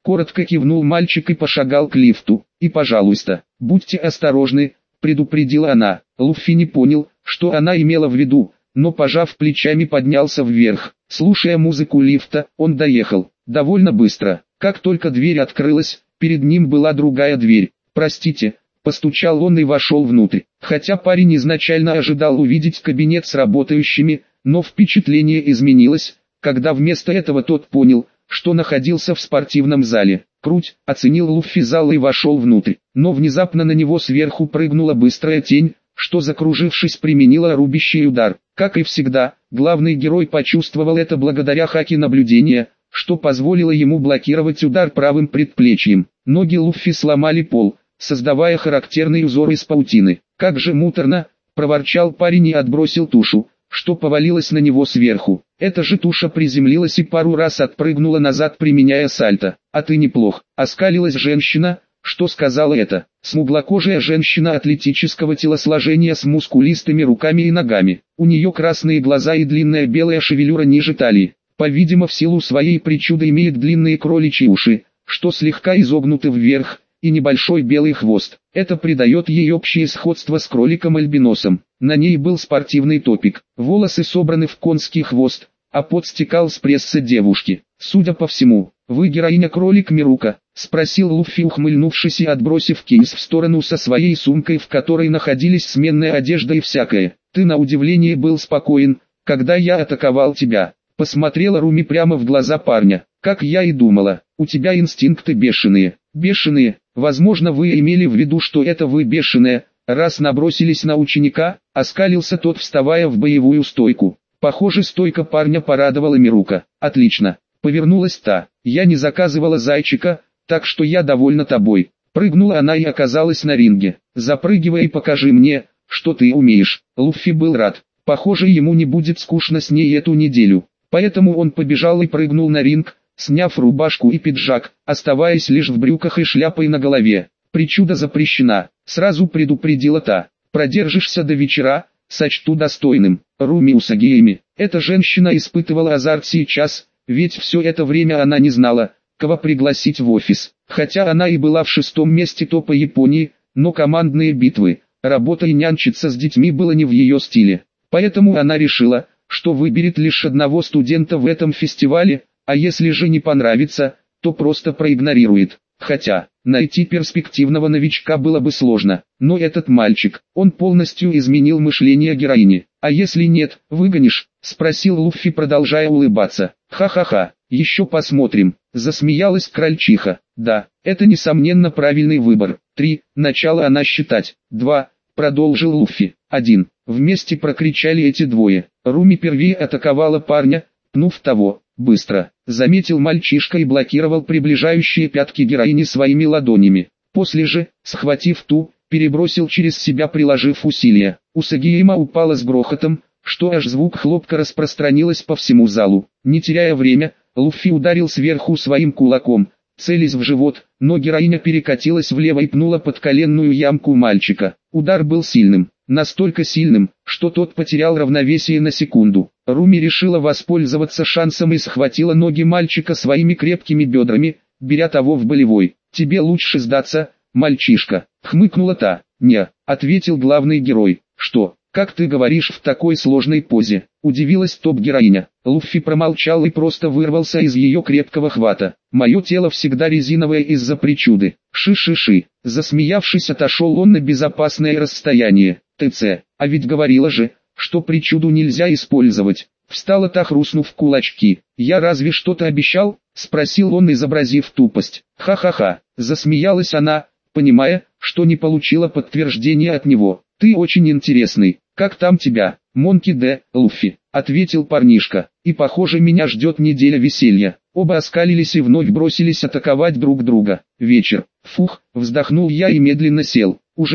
Коротко кивнул мальчик и пошагал к лифту. И пожалуйста, будьте осторожны, предупредила она. Луффи не понял, что она имела в виду, но пожав плечами поднялся вверх. Слушая музыку лифта, он доехал довольно быстро. Как только дверь открылась, перед ним была другая дверь. «Простите», — постучал он и вошел внутрь. Хотя парень изначально ожидал увидеть кабинет с работающими, но впечатление изменилось, когда вместо этого тот понял, что находился в спортивном зале. «Круть», — оценил Луффи зал и вошел внутрь. Но внезапно на него сверху прыгнула быстрая тень, что, закружившись, применила рубящий удар. Как и всегда, главный герой почувствовал это благодаря хаке наблюдения, что позволило ему блокировать удар правым предплечьем. Ноги Луффи сломали пол, создавая характерный узор из паутины. «Как же муторно!» — проворчал парень и отбросил тушу, что повалилось на него сверху. Эта же туша приземлилась и пару раз отпрыгнула назад, применяя сальто. «А ты неплох», — оскалилась женщина, что сказала это. Смуглокожая женщина атлетического телосложения с мускулистыми руками и ногами. У нее красные глаза и длинная белая шевелюра ниже талии. По-видимому, в силу своей причуды имеет длинные кроличьи уши, что слегка изогнуты вверх, и небольшой белый хвост. Это придает ей общее сходство с кроликом-альбиносом. На ней был спортивный топик, волосы собраны в конский хвост, а пот стекал с пресса девушки. «Судя по всему, вы героиня кролик Мирука?» — спросил Луффи, ухмыльнувшись и отбросив кейс в сторону со своей сумкой, в которой находились сменная одежда и всякое. «Ты на удивление был спокоен, когда я атаковал тебя». Посмотрела Руми прямо в глаза парня. «Как я и думала, у тебя инстинкты бешеные». «Бешеные? Возможно, вы имели в виду, что это вы бешеная, раз набросились на ученика», — оскалился тот, вставая в боевую стойку. Похоже, стойка парня порадовала Мирука. «Отлично». Повернулась та. «Я не заказывала зайчика, так что я довольна тобой». Прыгнула она и оказалась на ринге. «Запрыгивай и покажи мне, что ты умеешь». Луффи был рад. Похоже, ему не будет скучно с ней эту неделю. Поэтому он побежал и прыгнул на ринг, сняв рубашку и пиджак, оставаясь лишь в брюках и шляпой на голове. «Причуда запрещена», — сразу предупредила та. «Продержишься до вечера, сочту достойным». Руми Усагиеми. Эта женщина испытывала азарт сейчас, ведь все это время она не знала, кого пригласить в офис. Хотя она и была в 6-м месте топа Японии, но командные битвы, работа и нянчиться с детьми было не в ее стиле. Поэтому она решила, что выберет лишь одного студента в этом фестивале, а если же не понравится, то просто проигнорирует. Хотя, найти перспективного новичка было бы сложно, но этот мальчик, он полностью изменил мышление героини. «А если нет, выгонишь?» — спросил Луффи, продолжая улыбаться. «Ха-ха-ха, еще посмотрим», — засмеялась крольчиха. «Да, это несомненно правильный выбор». 3. Начала она считать. 2. Продолжил Луффи. 1. Вместе прокричали эти двое. Руми первее атаковала парня, пнув того. Быстро, заметил мальчишка и блокировал приближающие пятки героини своими ладонями. После же, схватив ту, перебросил через себя, приложив усилия. Усагиема упала с грохотом, что аж звук хлопка распространилось по всему залу. Не теряя время, Луффи ударил сверху своим кулаком, целясь в живот, но героиня перекатилась влево и пнула под коленную ямку мальчика. Удар был сильным, настолько сильным, что тот потерял равновесие на секунду. Руми решила воспользоваться шансом и схватила ноги мальчика своими крепкими бедрами, беря того в болевой. «Тебе лучше сдаться, мальчишка», — хмыкнула та. «Не», — ответил главный герой. «Что, как ты говоришь в такой сложной позе?» — удивилась топ-героиня. Луффи промолчал и просто вырвался из ее крепкого хвата. «Мое тело всегда резиновое из-за причуды». «Ши-ши-ши», — засмеявшись, отошел он на безопасное расстояние. «ТЦ, а ведь говорила же, что причуду нельзя использовать». Встала та, хрустнув кулачки. «Я разве что-то обещал?» — спросил он, изобразив тупость. «Ха-ха-ха», — засмеялась она, понимая, что не получила подтверждения от него. «Ты очень интересный. Как там тебя?» «Монки Д. Луффи», — ответил парнишка. «И похоже, меня ждет неделя веселья». Оба оскалились и вновь бросились атаковать друг друга. Вечер. Фух, вздохнул я и медленно сел. Уже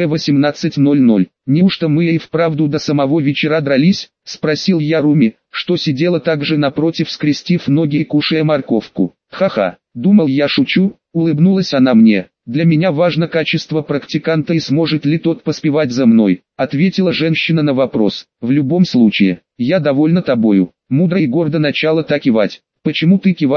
18:00. «Неужто мы и вправду до самого вечера дрались?» — спросил я Руми, что сидела также напротив, скрестив ноги и кушая морковку. «Ха-ха, думал, я шучу», — улыбнулась она мне. «Для меня важно качество практиканта и сможет ли тот поспевать за мной», — ответила женщина на вопрос. «В любом случае, я довольна тобою». Мудро и гордо начала так кивать. «Почему ты киваешь?»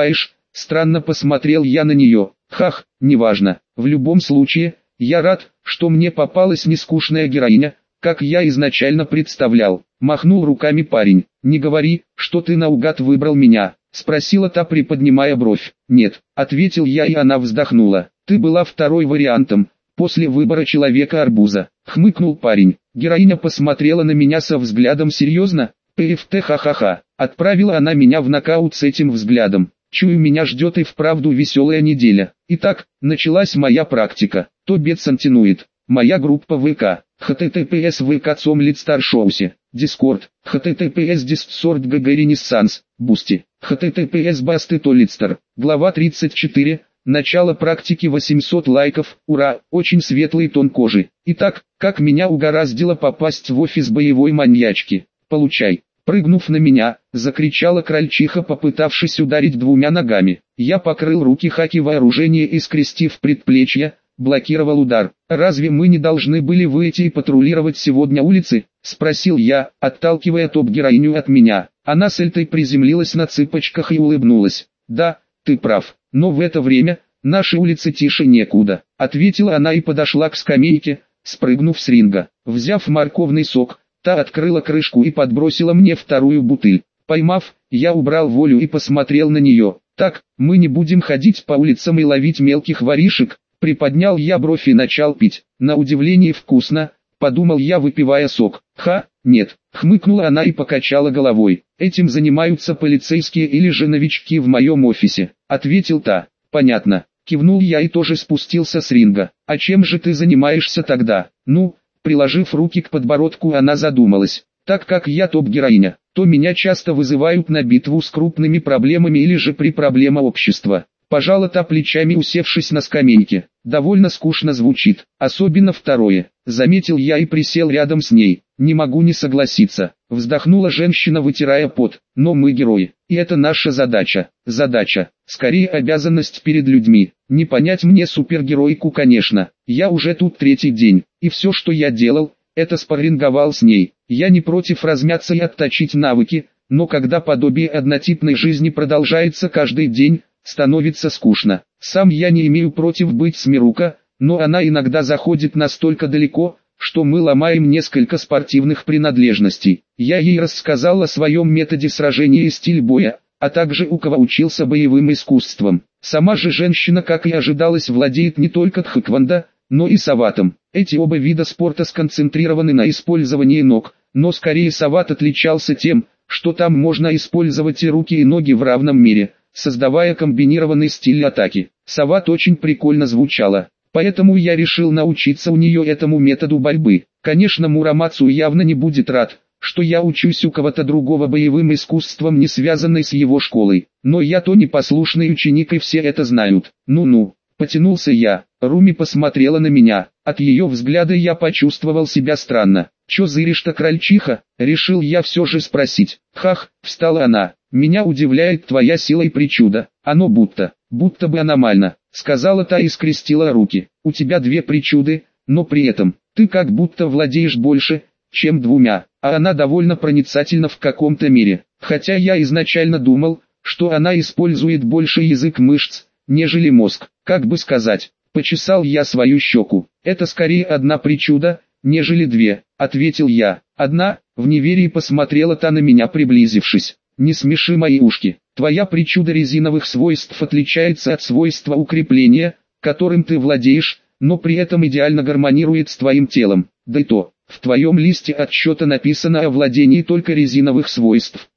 Странно посмотрел я на нее. Хах, неважно. В любом случае, я рад, что мне попалась нескучная героиня, как я изначально представлял. Махнул руками парень. Не говори, что ты наугад выбрал меня, спросила та, приподнимая бровь. Нет, ответил я, и она вздохнула. Ты была второй вариантом, после выбора Человека-арбуза. Хмыкнул парень. Героиня посмотрела на меня со взглядом. Серьезно? ПФТ, ха-ха-ха. Отправила она меня в нокаут с этим взглядом. Чую, меня ждет и вправду веселая неделя. Итак, началась моя практика. То бедсантинует. Моя группа ВК. https vk.com/старшоусе. Discord. https Discord GG Renaissance. Boosty. https Basty. Глава 34. Начало практики. 800 лайков. Ура, очень светлый тон кожи. Итак, как меня угораздило попасть в офис боевой маньячки. Получай. Прыгнув на меня, закричала крольчиха, попытавшись ударить двумя ногами. Я покрыл руки хаки вооружения и, скрестив предплечья, блокировал удар. «Разве мы не должны были выйти и патрулировать сегодня улицы?» — спросил я, отталкивая топ-героиню от меня. Она с эльтой приземлилась на цыпочках и улыбнулась. «Да, ты прав, но в это время наши улицы тише некуда», — ответила она и подошла к скамейке, спрыгнув с ринга. Взяв морковный сок, та открыла крышку и подбросила мне вторую бутыль. Поймав, я убрал волю и посмотрел на нее. «Так, мы не будем ходить по улицам и ловить мелких воришек?» Приподнял я бровь и начал пить. На удивление вкусно, подумал я, выпивая сок. «Ха, нет», хмыкнула она и покачала головой. «Этим занимаются полицейские или же новички в моем офисе», ответил та. «Понятно», кивнул я и тоже спустился с ринга. «А чем же ты занимаешься тогда?» «Ну», приложив руки к подбородку, она задумалась. «Так как я топ-героиня, то меня часто вызывают на битву с крупными проблемами или же при проблемах общества». Пожала та плечами, усевшись на скамейке. «Довольно скучно звучит, особенно второе», заметил я и присел рядом с ней. «Не могу не согласиться», вздохнула женщина, вытирая пот. «Но мы герои, и это наша задача. Задача, скорее обязанность перед людьми. Не понять мне супергеройку, конечно. Я уже тут третий день, и все, что я делал, это спарринговал с ней. Я не против размяться и отточить навыки, но когда подобие однотипной жизни продолжается каждый день, становится скучно. Сам я не имею против быть с Мирука, но она иногда заходит настолько далеко, что мы ломаем несколько спортивных принадлежностей. Я ей рассказал о своем методе сражения и стиль боя, а также у кого учился боевым искусствам. Сама же женщина, как и ожидалось, владеет не только тхэквондо, но и саватом. Эти оба вида спорта сконцентрированы на использовании ног, но скорее сават отличался тем, что там можно использовать и руки, и ноги в равном мере, создавая комбинированный стиль атаки. Сават очень прикольно звучало, поэтому я решил научиться у нее этому методу борьбы. Конечно, Мурамацу явно не будет рад, что я учусь у кого-то другого боевым искусством, не связанной с его школой. Но я то непослушный ученик, и все это знают. Ну-ну, потянулся я. Руми посмотрела на меня. От ее взгляда я почувствовал себя странно. «Чё зыришь-то, крольчиха?» Решил я все же спросить. «Хах», встала она. «Меня удивляет твоя сила и причуда. Оно будто бы аномально», сказала та и скрестила руки. «У тебя две причуды, но при этом ты как будто владеешь больше, чем двумя». А она довольно проницательна в каком-то мере. Хотя я изначально думал, что она использует больше язык мышц, нежели мозг. Как бы сказать, почесал я свою щеку. «Это скорее одна причуда, нежели две», ответил я. «Одна», в неверии посмотрела та на меня, приблизившись. «Не смеши мои ушки. Твоя причуда резиновых свойств отличается от свойства укрепления, которым ты владеешь, но при этом идеально гармонирует с твоим телом. Да и то, в твоем листе отсчета написано о владении только резиновых свойств.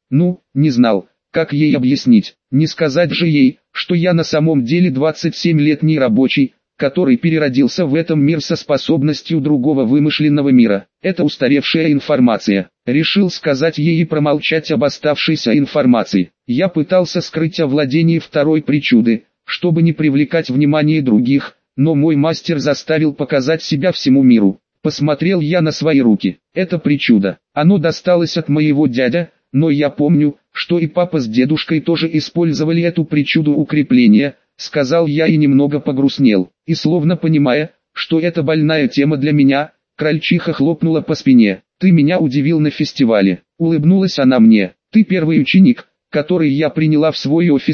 Не знал, как ей объяснить. Не сказать же ей, что я на самом деле 27-летний рабочий, который переродился в этом мир со способностью другого вымышленного мира. Это устаревшая информация. Решил сказать ей и промолчать об оставшейся информации. Я пытался скрыть о владении второй причуды, чтобы не привлекать внимание других, но мой мастер заставил показать себя всему миру. Посмотрел я на свои руки. Это причуда. Оно досталось от моего дядя, но я помню, что и папа с дедушкой тоже использовали эту причуду укрепления, сказал я и немного погрустнел. И словно понимая, что это больная тема для меня, крольчиха хлопнула по спине. «Ты меня удивил на фестивале», улыбнулась она мне. «Ты первый ученик, который я приняла в свой офис,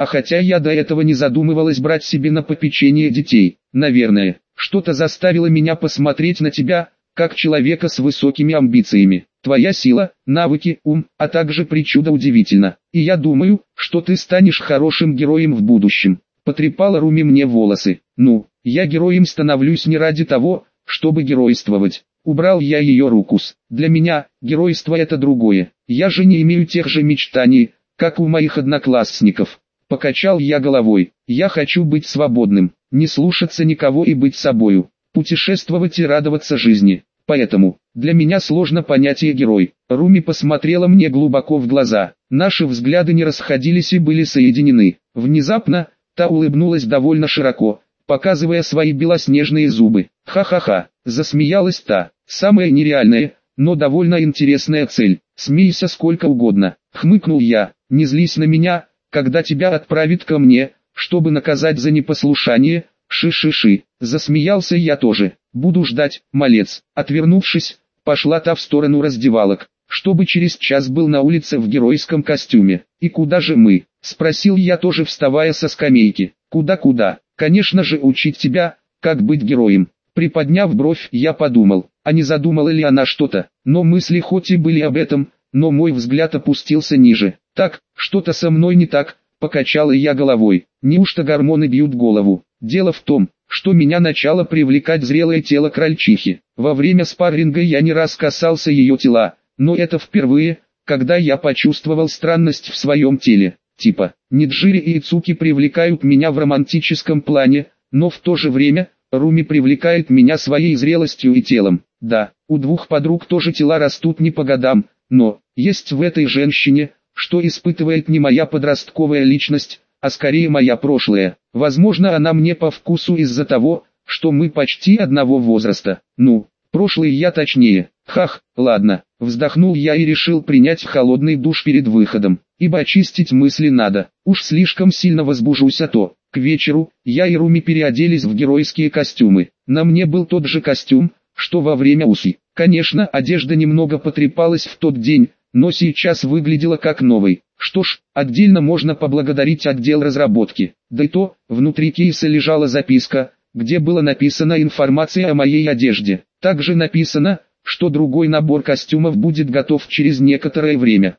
А хотя я до этого не задумывалась брать себе на попечение детей, наверное, что-то заставило меня посмотреть на тебя, как человека с высокими амбициями. Твоя сила, навыки, ум, а также причуда удивительна. И я думаю, что ты станешь хорошим героем в будущем. Потрепала Руми мне волосы. Ну, я героем становлюсь не ради того, чтобы геройствовать. Убрал я ее руку. Для меня, геройство это другое. Я же не имею тех же мечтаний, как у моих одноклассников. Покачал я головой. Я хочу быть свободным, не слушаться никого и быть собою. Путешествовать и радоваться жизни. Поэтому, для меня сложно понятие герой. Руми посмотрела мне глубоко в глаза. Наши взгляды не расходились и были соединены. Внезапно, та улыбнулась довольно широко, показывая свои белоснежные зубы. Ха-ха-ха, засмеялась та. Самая нереальная, но довольно интересная цель. Смейся сколько угодно. Хмыкнул я. Не злись на меня, когда тебя отправят ко мне, чтобы наказать за непослушание. Ши-ши-ши. Засмеялся я тоже. Буду ждать, малец. Отвернувшись, пошла та в сторону раздевалок, чтобы через час был на улице в геройском костюме. И куда же мы? Спросил я тоже, вставая со скамейки. Куда-куда? Конечно же учить тебя, как быть героем. Приподняв бровь, я подумал, а не задумала ли она что-то. Но мысли хоть и были об этом, но мой взгляд опустился ниже. Так, что-то со мной не так, покачала я головой. Неужто гормоны бьют голову? Дело в том, что меня начало привлекать зрелое тело крольчихи. Во время спарринга я не раз касался ее тела, но это впервые, когда я почувствовал странность в своем теле. Типа, Ниджири и Ицуки привлекают меня в романтическом плане, но в то же время, Руми привлекает меня своей зрелостью и телом. Да, у двух подруг тоже тела растут не по годам, но, есть в этой женщине, что испытывает не моя подростковая личность, а скорее моя прошлое. Возможно, она мне по вкусу из-за того, что мы почти одного возраста. Ну, прошлый я точнее. Хах, ладно. Вздохнул я и решил принять холодный душ перед выходом, ибо очистить мысли надо. Уж слишком сильно возбужусь, а то. К вечеру, я и Руми переоделись в геройские костюмы. На мне был тот же костюм, что во время УСИ. Конечно, одежда немного потрепалась в тот день, но сейчас выглядела как новой. Что ж, отдельно можно поблагодарить отдел разработки. Да и то, внутри кейса лежала записка, где была написана информация о моей одежде. Также написано, что другой набор костюмов будет готов через некоторое время.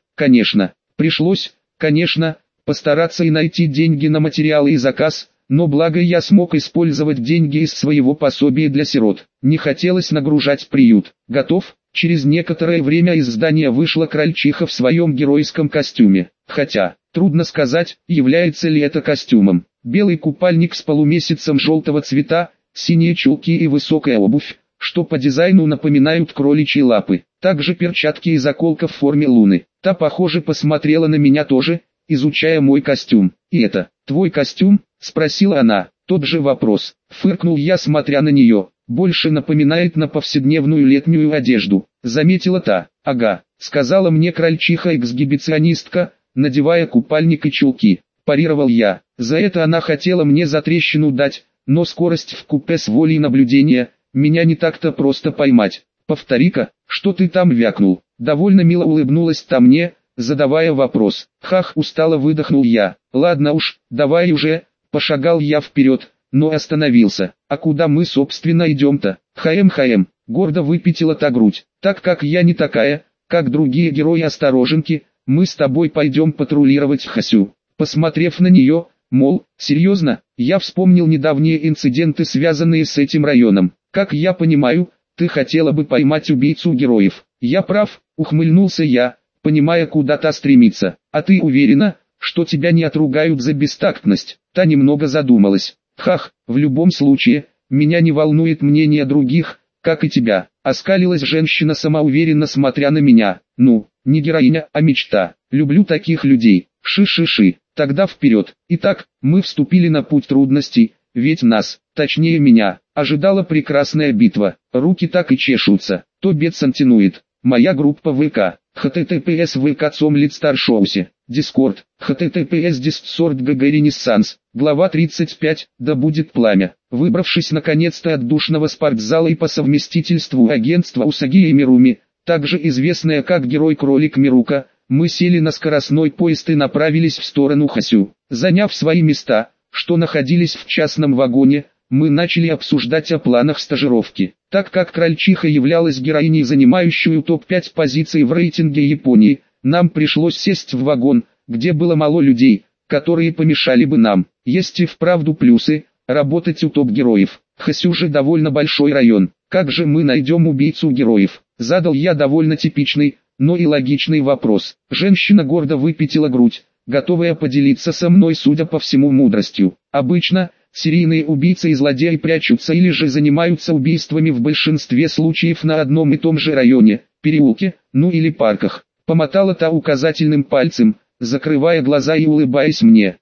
Пришлось, постараться и найти деньги на материалы и заказ, но благо я смог использовать деньги из своего пособия для сирот. Не хотелось нагружать приют. Готов? Через некоторое время из здания вышла крольчиха в своем геройском костюме. Хотя, трудно сказать, является ли это костюмом. Белый купальник с полумесяцем желтого цвета, синие чулки и высокая обувь, что по дизайну напоминают кроличьи лапы. Также перчатки и заколка в форме луны. Та, похоже, посмотрела на меня тоже, изучая мой костюм. «И это, твой костюм?» – спросила она. Тот же вопрос. Фыркнул я, смотря на нее. «Больше напоминает на повседневную летнюю одежду», — заметила та. «Ага», — сказала мне крольчиха-эксгибиционистка, надевая купальник и чулки. Парировал я. За это она хотела мне затрещину дать, но скорость в купе с волей наблюдения, меня не так-то просто поймать. «Повтори-ка, что ты там вякнул?» Довольно мило улыбнулась та мне, задавая вопрос. «Хах», — устало выдохнул я. «Ладно уж, давай уже», — пошагал я вперед, но остановился. «А куда мы собственно идем-то?» «Хаэм-хаэм», — гордо выпятила та грудь. «Так как я не такая, как другие герои-остороженки, мы с тобой пойдем патрулировать Хасю». Посмотрев на нее, мол, серьезно, я вспомнил недавние инциденты, связанные с этим районом. «Как я понимаю, ты хотела бы поймать убийцу героев». «Я прав», — ухмыльнулся я, понимая, куда та стремится. «А ты уверена, что тебя не отругают за бестактность?» Та немного задумалась. «Хах, в любом случае, меня не волнует мнение других, как и тебя», — оскалилась женщина, самоуверенно смотря на меня. «Ну, не героиня, а мечта. Люблю таких людей. Ши-ши-ши. Тогда вперед». Итак, мы вступили на путь трудностей, ведь нас, точнее меня, ожидала прекрасная битва. Руки так и чешутся. То Бетсон тянует. Моя группа ВК. https vk.com/старшоусе. Дискорд. https Discord.gg Renaissance. Глава 35. Да будет пламя. Выбравшись наконец-то от душного спортзала и по совместительству агентства Усаги и Мируми, также известная как герой-кролик Мирука, Мы сели на скоростной поезд и направились в сторону Хасю. Заняв свои места, что находились в частном вагоне, мы начали обсуждать о планах стажировки. Так как Крольчиха являлась героиней, занимающую топ-5 позиций в рейтинге Японии, нам пришлось сесть в вагон, где было мало людей, которые помешали бы нам. Есть и вправду плюсы, работать у топ-героев. Хасю же довольно большой район. Как же мы найдем убийцу героев? Задал я довольно типичный, но и логичный вопрос. Женщина гордо выпятила грудь, готовая поделиться со мной, судя по всему, мудростью. Обычно серийные убийцы и злодеи прячутся или же занимаются убийствами в большинстве случаев на одном и том же районе, переулке, ну или парках. Помотала та указательным пальцем, закрывая глаза и улыбаясь мне.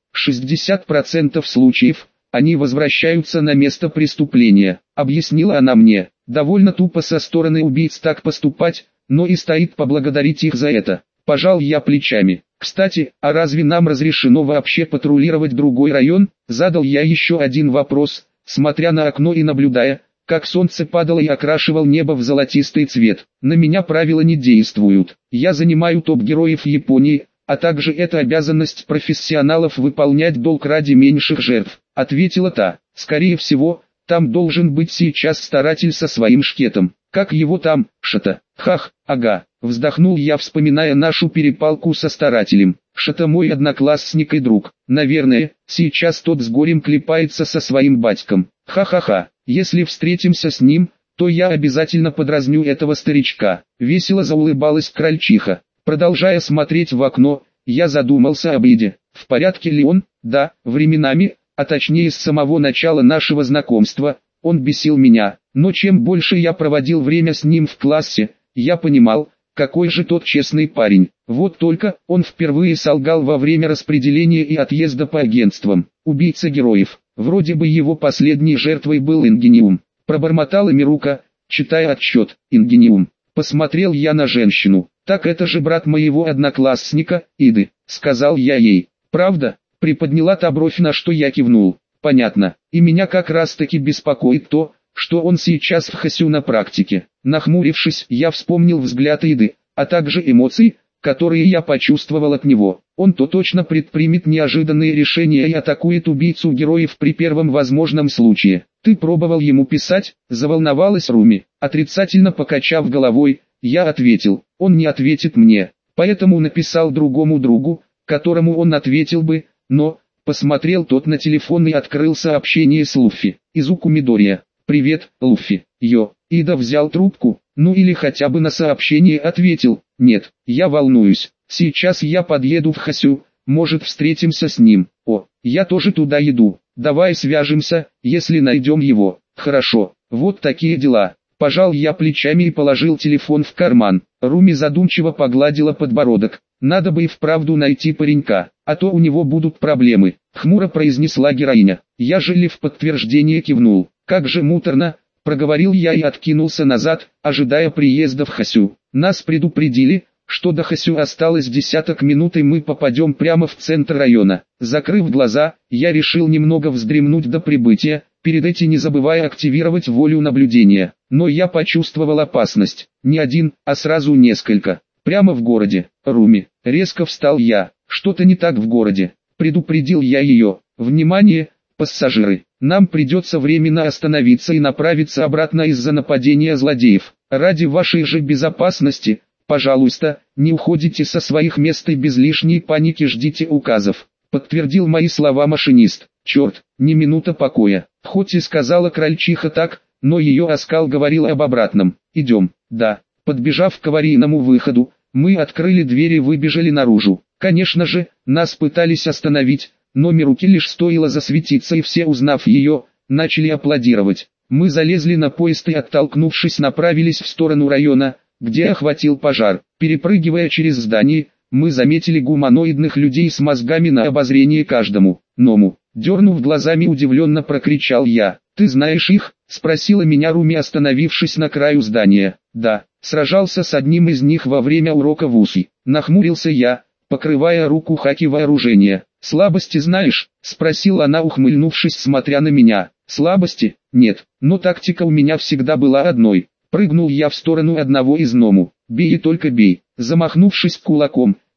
60% случаев они возвращаются на место преступления, объяснила она мне. Довольно тупо со стороны убийц так поступать, но и стоит поблагодарить их за это. Пожал я плечами. Кстати, а разве нам разрешено вообще патрулировать другой район? Задал я еще один вопрос, смотря на окно и наблюдая, как солнце падало и окрашивал небо в золотистый цвет. На меня правила не действуют. Я занимаю топ-героев Японии, а также это обязанность профессионалов выполнять долг ради меньших жертв, ответила та. Скорее всего, там должен быть сейчас старатель со своим шкетом. Как его там, Шата? Хах, ага. Вздохнул я, вспоминая нашу перепалку со старателем. Шата мой одноклассник и друг. Наверное, сейчас тот с горем клепается со своим батьком. Ха-ха-ха. Если встретимся с ним, то я обязательно подразню этого старичка. Весело заулыбалась Крольчиха. Продолжая смотреть в окно, я задумался об Иде. В порядке ли он? Да, временами, а точнее с самого начала нашего знакомства, он бесил меня. Но чем больше я проводил время с ним в классе, я понимал, какой же тот честный парень. Вот только он впервые солгал во время распределения и отъезда по агентствам. Убийца героев. Вроде бы его последней жертвой был Ингениум. Пробормотала Мирука, читая отчет. Ингениум. Посмотрел я на женщину. Так это же брат моего одноклассника, Иды, сказал я ей. Правда? Приподняла та бровь, на что я кивнул. Понятно. И меня как раз таки беспокоит то, что он сейчас в Хасю на практике. Нахмурившись, я вспомнил взгляд Иды, а также эмоции, которые я почувствовал от него. Он то точно предпримет неожиданные решения и атакует убийцу героев при первом возможном случае. Ты пробовал ему писать? Заволновалась Руми. Отрицательно покачав головой, я ответил. Он не ответит мне. Поэтому написал другому другу, которому он ответил бы, но... Посмотрел тот на телефон и открыл сообщение с Луффи. Изуку Мидория. «Привет, Луффи». Йо. Ида взял трубку, ну или хотя бы на сообщение ответил. Нет, я волнуюсь. Сейчас я подъеду в Хасю, может встретимся с ним. О, я тоже туда иду. Давай свяжемся, если найдем его. Хорошо, вот такие дела. Пожал я плечами и положил телефон в карман. Руми задумчиво погладила подбородок. Надо бы и вправду найти паренька, а то у него будут проблемы. Хмуро произнесла героиня. Я же ли в подтверждение кивнул. Как же муторно, проговорил я и откинулся назад, ожидая приезда в Хасю. Нас предупредили, что до Хасю осталось десяток минут и мы попадем прямо в центр района. Закрыв глаза, я решил немного вздремнуть до прибытия, перед этим не забывая активировать волю наблюдения. Но я почувствовал опасность. Не один, а сразу несколько. Прямо в городе. Руми. Резко встал я. Что-то не так в городе. Предупредил я ее. Внимание, пассажиры. Нам придется временно остановиться и направиться обратно из-за нападения злодеев. Ради вашей же безопасности, пожалуйста, не уходите со своих мест и без лишней паники ждите указов. Подтвердил мои слова машинист. Черт, ни минута покоя. Хоть и сказала Крольчиха так, но ее оскал говорил об обратном. Идем. Да. Подбежав к аварийному выходу, мы открыли дверь и выбежали наружу. Конечно же, нас пытались остановить, но Мируке лишь стоило засветиться и все, узнав ее, начали аплодировать. Мы залезли на поезд и, оттолкнувшись, направились в сторону района, где охватил пожар. Перепрыгивая через здание, мы заметили гуманоидных людей с мозгами на обозрение каждому. Ному, дернув глазами, удивленно прокричал я. «Ты знаешь их?» — спросила меня Руми, остановившись на краю здания. «Да, сражался с одним из них во время урока в УСИ». Нахмурился я, покрывая руку хаки вооружения. «Слабости знаешь?» — спросила она, ухмыльнувшись, смотря на меня. «Слабости? Нет, но тактика у меня всегда была одной». Прыгнул я в сторону одного из Ному. «Бей и только бей». Замахнувшись кулаком,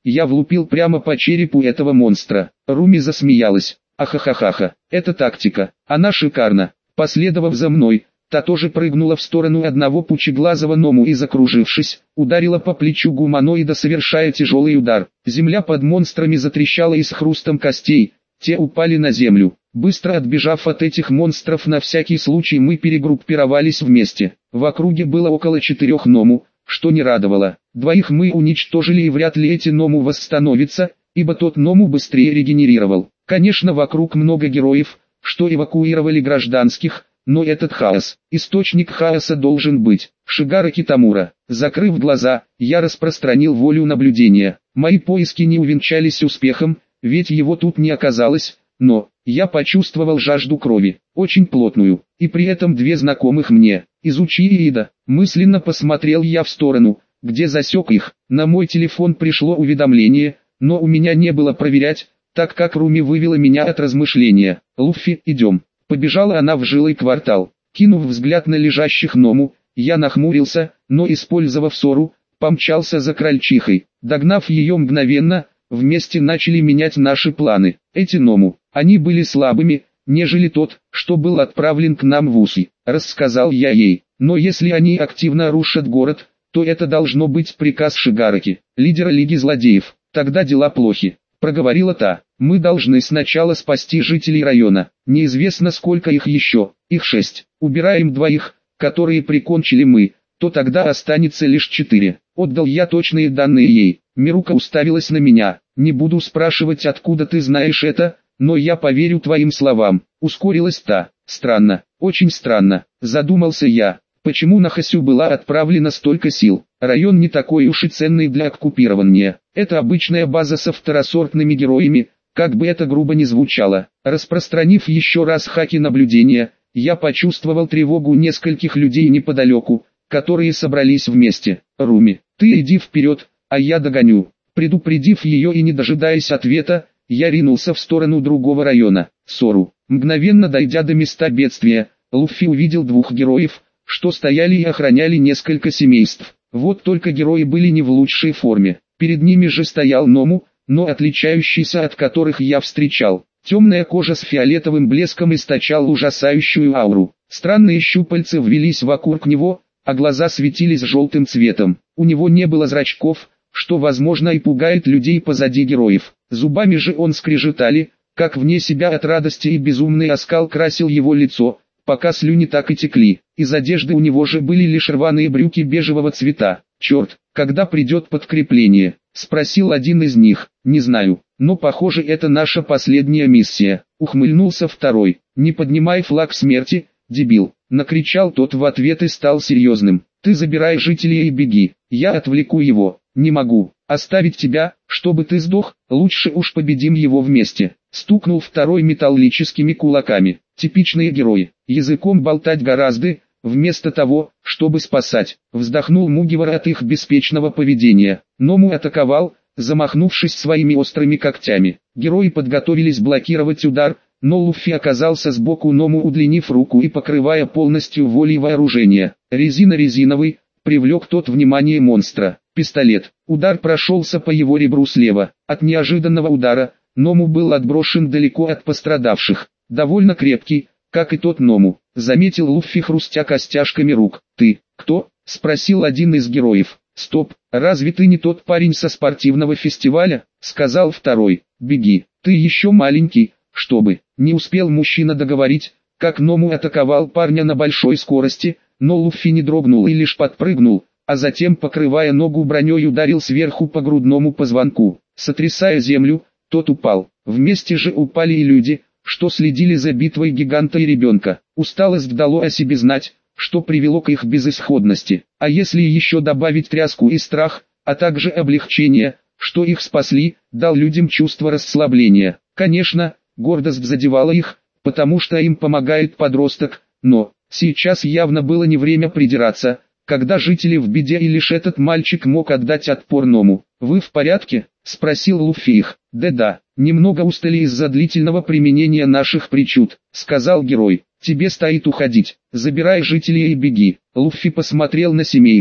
я влупил прямо по черепу этого монстра. Руми засмеялась. Ахахахаха, это тактика, она шикарна. Последовав за мной, та тоже прыгнула в сторону одного пучеглазого Ному и, закружившись, ударила по плечу гуманоида, совершая тяжелый удар. Земля под монстрами затрещала и с хрустом костей, те упали на землю. Быстро отбежав от этих монстров, на всякий случай мы перегруппировались вместе. В округе было около 4 Ному, что не радовало. 2 мы уничтожили, и вряд ли эти Ному восстановятся, ибо тот Ному быстрее регенерировал. Конечно, вокруг много героев, что эвакуировали гражданских, но этот хаос, источник хаоса должен быть. Шигара Китамура. Закрыв глаза, я распространил волю наблюдения. Мои поиски не увенчались успехом, ведь его тут не оказалось, но я почувствовал жажду крови, очень плотную, и при этом 2 знакомых мне. Изучи Иида. Мысленно посмотрел я в сторону, где засек их. На мой телефон пришло уведомление, но у меня не было проверять, так как Руми вывела меня от размышления. «Луффи, идем». Побежала она в жилой квартал. Кинув взгляд на лежащих Ному, я нахмурился, но, использовав Сору, помчался за крольчихой. Догнав ее мгновенно, вместе начали менять наши планы. Эти Ному, они были слабыми, нежели тот, что был отправлен к нам в Уси. Рассказал я ей. Но если они активно рушат город, то это должно быть приказ Шигараки, лидера Лиги Злодеев. Тогда дела плохи. Проговорила та. Мы должны сначала спасти жителей района. Неизвестно, сколько их еще. Их 6. Убираем 2, которые прикончили мы, то тогда останется лишь 4. Отдал я точные данные ей. Мирука уставилась на меня. Не буду спрашивать, откуда ты знаешь это, но я поверю твоим словам. Ускорилась та. Странно, очень странно. Задумался я. Почему на Хасю была отправлена столько сил? Район не такой уж и ценный для оккупирования. Это обычная база со второсортными героями, как бы это грубо ни звучало. Распространив еще раз хаки наблюдения, я почувствовал тревогу нескольких людей неподалеку, которые собрались вместе. «Руми, ты иди вперед, а я догоню». Предупредив ее и не дожидаясь ответа, я ринулся в сторону другого района. Сору. Мгновенно дойдя до места бедствия, Луффи увидел 2 героев, что стояли и охраняли несколько семейств. Вот только герои были не в лучшей форме. Перед ними же стоял Ному, но отличающийся от которых я встречал. Темная кожа с фиолетовым блеском источал ужасающую ауру. Странные щупальца ввелись вокруг него, а глаза светились желтым цветом. У него не было зрачков, что возможно и пугает людей позади героев. Зубами же он скрежетали, как вне себя от радости, и безумный оскал красил его лицо, пока слюни так и текли. Из одежды у него же были лишь рваные брюки бежевого цвета. «Черт, когда придет подкрепление?» — спросил один из них. «Не знаю, но похоже, это наша последняя миссия», — ухмыльнулся второй. «Не поднимай флаг смерти, дебил», — накричал тот в ответ и стал серьезным. «Ты забирай жителей и беги, я отвлеку его». «Не могу оставить тебя, чтобы ты сдох, лучше уж победим его вместе», — стукнул второй металлическими кулаками. Типичные герои, языком болтать гораздо, вместо того, чтобы спасать. Вздохнул Мугивара от их беспечного поведения. Ному атаковал, замахнувшись своими острыми когтями. Герои подготовились блокировать удар, но Луффи оказался сбоку Ному, удлинив руку и покрывая полностью волей вооружения. «Резина резиновый», привлек тот внимание монстра. Пистолет. Удар прошелся по его ребру слева. От неожиданного удара Ному был отброшен далеко от пострадавших. «Довольно крепкий, как и тот Ному», — заметил Луффи, хрустя костяшками рук. «Ты, кто?» — спросил один из героев. «Стоп, разве ты не тот парень со спортивного фестиваля?» — сказал второй. «Беги, ты еще маленький, чтобы...» Не успел мужчина договорить, как Ному атаковал парня на большой скорости, но Луффи не дрогнул и лишь подпрыгнул, а затем, покрывая ногу броней, ударил сверху по грудному позвонку. Сотрясая землю, тот упал. Вместе же упали и люди, что следили за битвой гиганта и ребенка. Усталость дало о себе знать, что привело к их безысходности. А если еще добавить тряску и страх, а также облегчение, что их спасли, дал людям чувство расслабления. Конечно, гордость задевала их, потому что им помогает подросток, но сейчас явно было не время придираться, когда жители в беде, и лишь этот мальчик мог отдать отпор Ному. «Вы в порядке?» — спросил Луффи их. «Да, немного устали из-за длительного применения наших причуд», — сказал герой. «Тебе стоит уходить, забирай жителей и беги». Луффи посмотрел на семейку,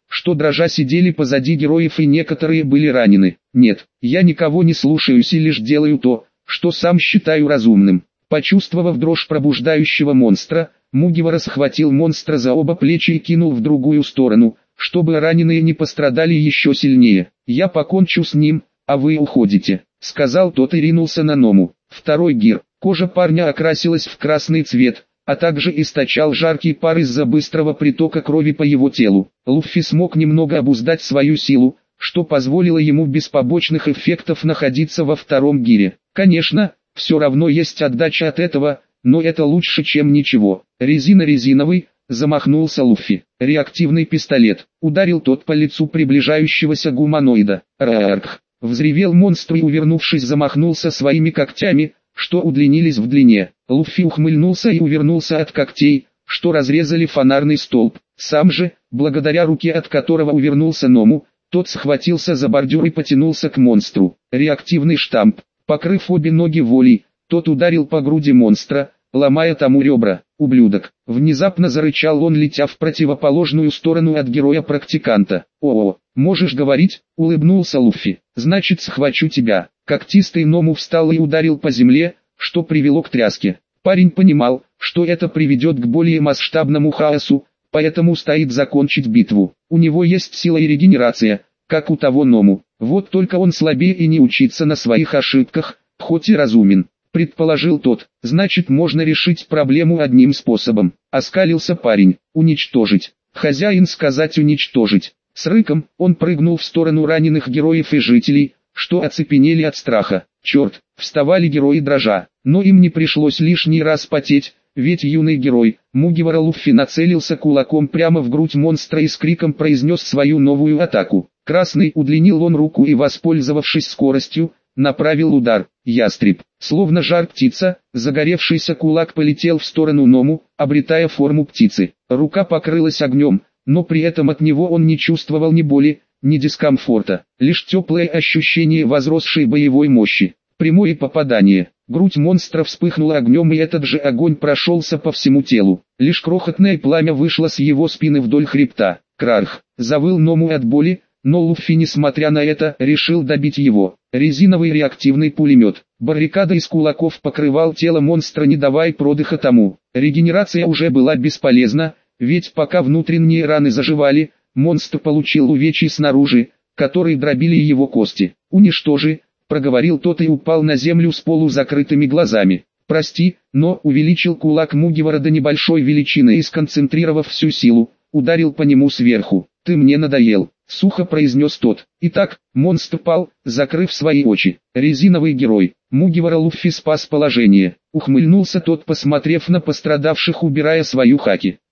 что дрожа сидели позади героев и некоторые были ранены. Нет, я никого не слушаюсь и лишь делаю то, что сам считаю разумным. Почувствовав дрожь пробуждающего монстра, Мугивара схватил монстра за оба плечи и кинул в другую сторону, чтобы раненые не пострадали еще сильнее. «Я покончу с ним, а вы уходите», — сказал тот и ринулся на Ному. Второй гир. Кожа парня окрасилась в красный цвет, а также источал жаркий пар из-за быстрого притока крови по его телу. Луффи смог немного обуздать свою силу, что позволило ему без побочных эффектов находиться во втором гире. Конечно, все равно есть отдача от этого, но это лучше, чем ничего. «Резина резиновый», — замахнулся Луффи. Реактивный пистолет. Ударил тот по лицу приближающегося гуманоида. «Рарк!» — взревел монстр и, увернувшись, замахнулся своими когтями, что удлинились в длине. Луффи ухмыльнулся и увернулся от когтей, что разрезали фонарный столб. Сам же, благодаря руке, от которого увернулся Ному, тот схватился за бордюр и потянулся к монстру. Реактивный штамп. Покрыв обе ноги волей, тот ударил по груди монстра, ломая тому ребра. «Ублюдок!» Внезапно зарычал он, летя в противоположную сторону от героя-практиканта. «О-о, можешь говорить?» — улыбнулся Луффи. «Значит, схвачу тебя». Когтистый Ному встал и ударил по земле, что привело к тряске. Парень понимал, что это приведет к более масштабному хаосу, поэтому стоит закончить битву. У него есть сила и регенерация, как у того Ному. Вот только он слабее и не учится на своих ошибках, хоть и разумен. Предположил тот. Значит, можно решить проблему одним способом. Оскалился парень. Уничтожить. Хозяин сказать уничтожить. С рыком он прыгнул в сторону раненых героев и жителей, что оцепенели от страха. Черт, вставали герои дрожа. Но им не пришлось лишний раз потеть, ведь юный герой, Мугивара Луффи, нацелился кулаком прямо в грудь монстра и с криком произнес свою новую атаку. Красный, удлинил он руку и, воспользовавшись скоростью, направил удар. Ястреб, словно жар-птица, загоревшийся кулак полетел в сторону Ному, обретая форму птицы. Рука покрылась огнем, но при этом от него он не чувствовал ни боли, ни дискомфорта, лишь теплое ощущение возросшей боевой мощи. Прямое попадание. Грудь монстра вспыхнула огнем, и этот же огонь прошелся по всему телу. Лишь крохотное пламя вышло с его спины вдоль хребта. Крарх, завыл Ному от боли, но Луффи, несмотря на это, решил добить его. Резиновый реактивный пулемет. Баррикада из кулаков покрывал тело монстра, не давая продыха тому. Регенерация уже была бесполезна, ведь пока внутренние раны заживали, монстр получил увечья снаружи, которые дробили его кости. «Уничтожи», — проговорил тот и упал на землю с полузакрытыми глазами. «Прости, но», — увеличил кулак Мугивара до небольшой величины и, сконцентрировав всю силу, ударил по нему сверху. «Ты мне надоел», — сухо произнес тот. Итак, монстр пал, закрыв свои очи. Резиновый герой. Мугивара Луффи спас положение. Ухмыльнулся тот, посмотрев на пострадавших, убирая свою хаки.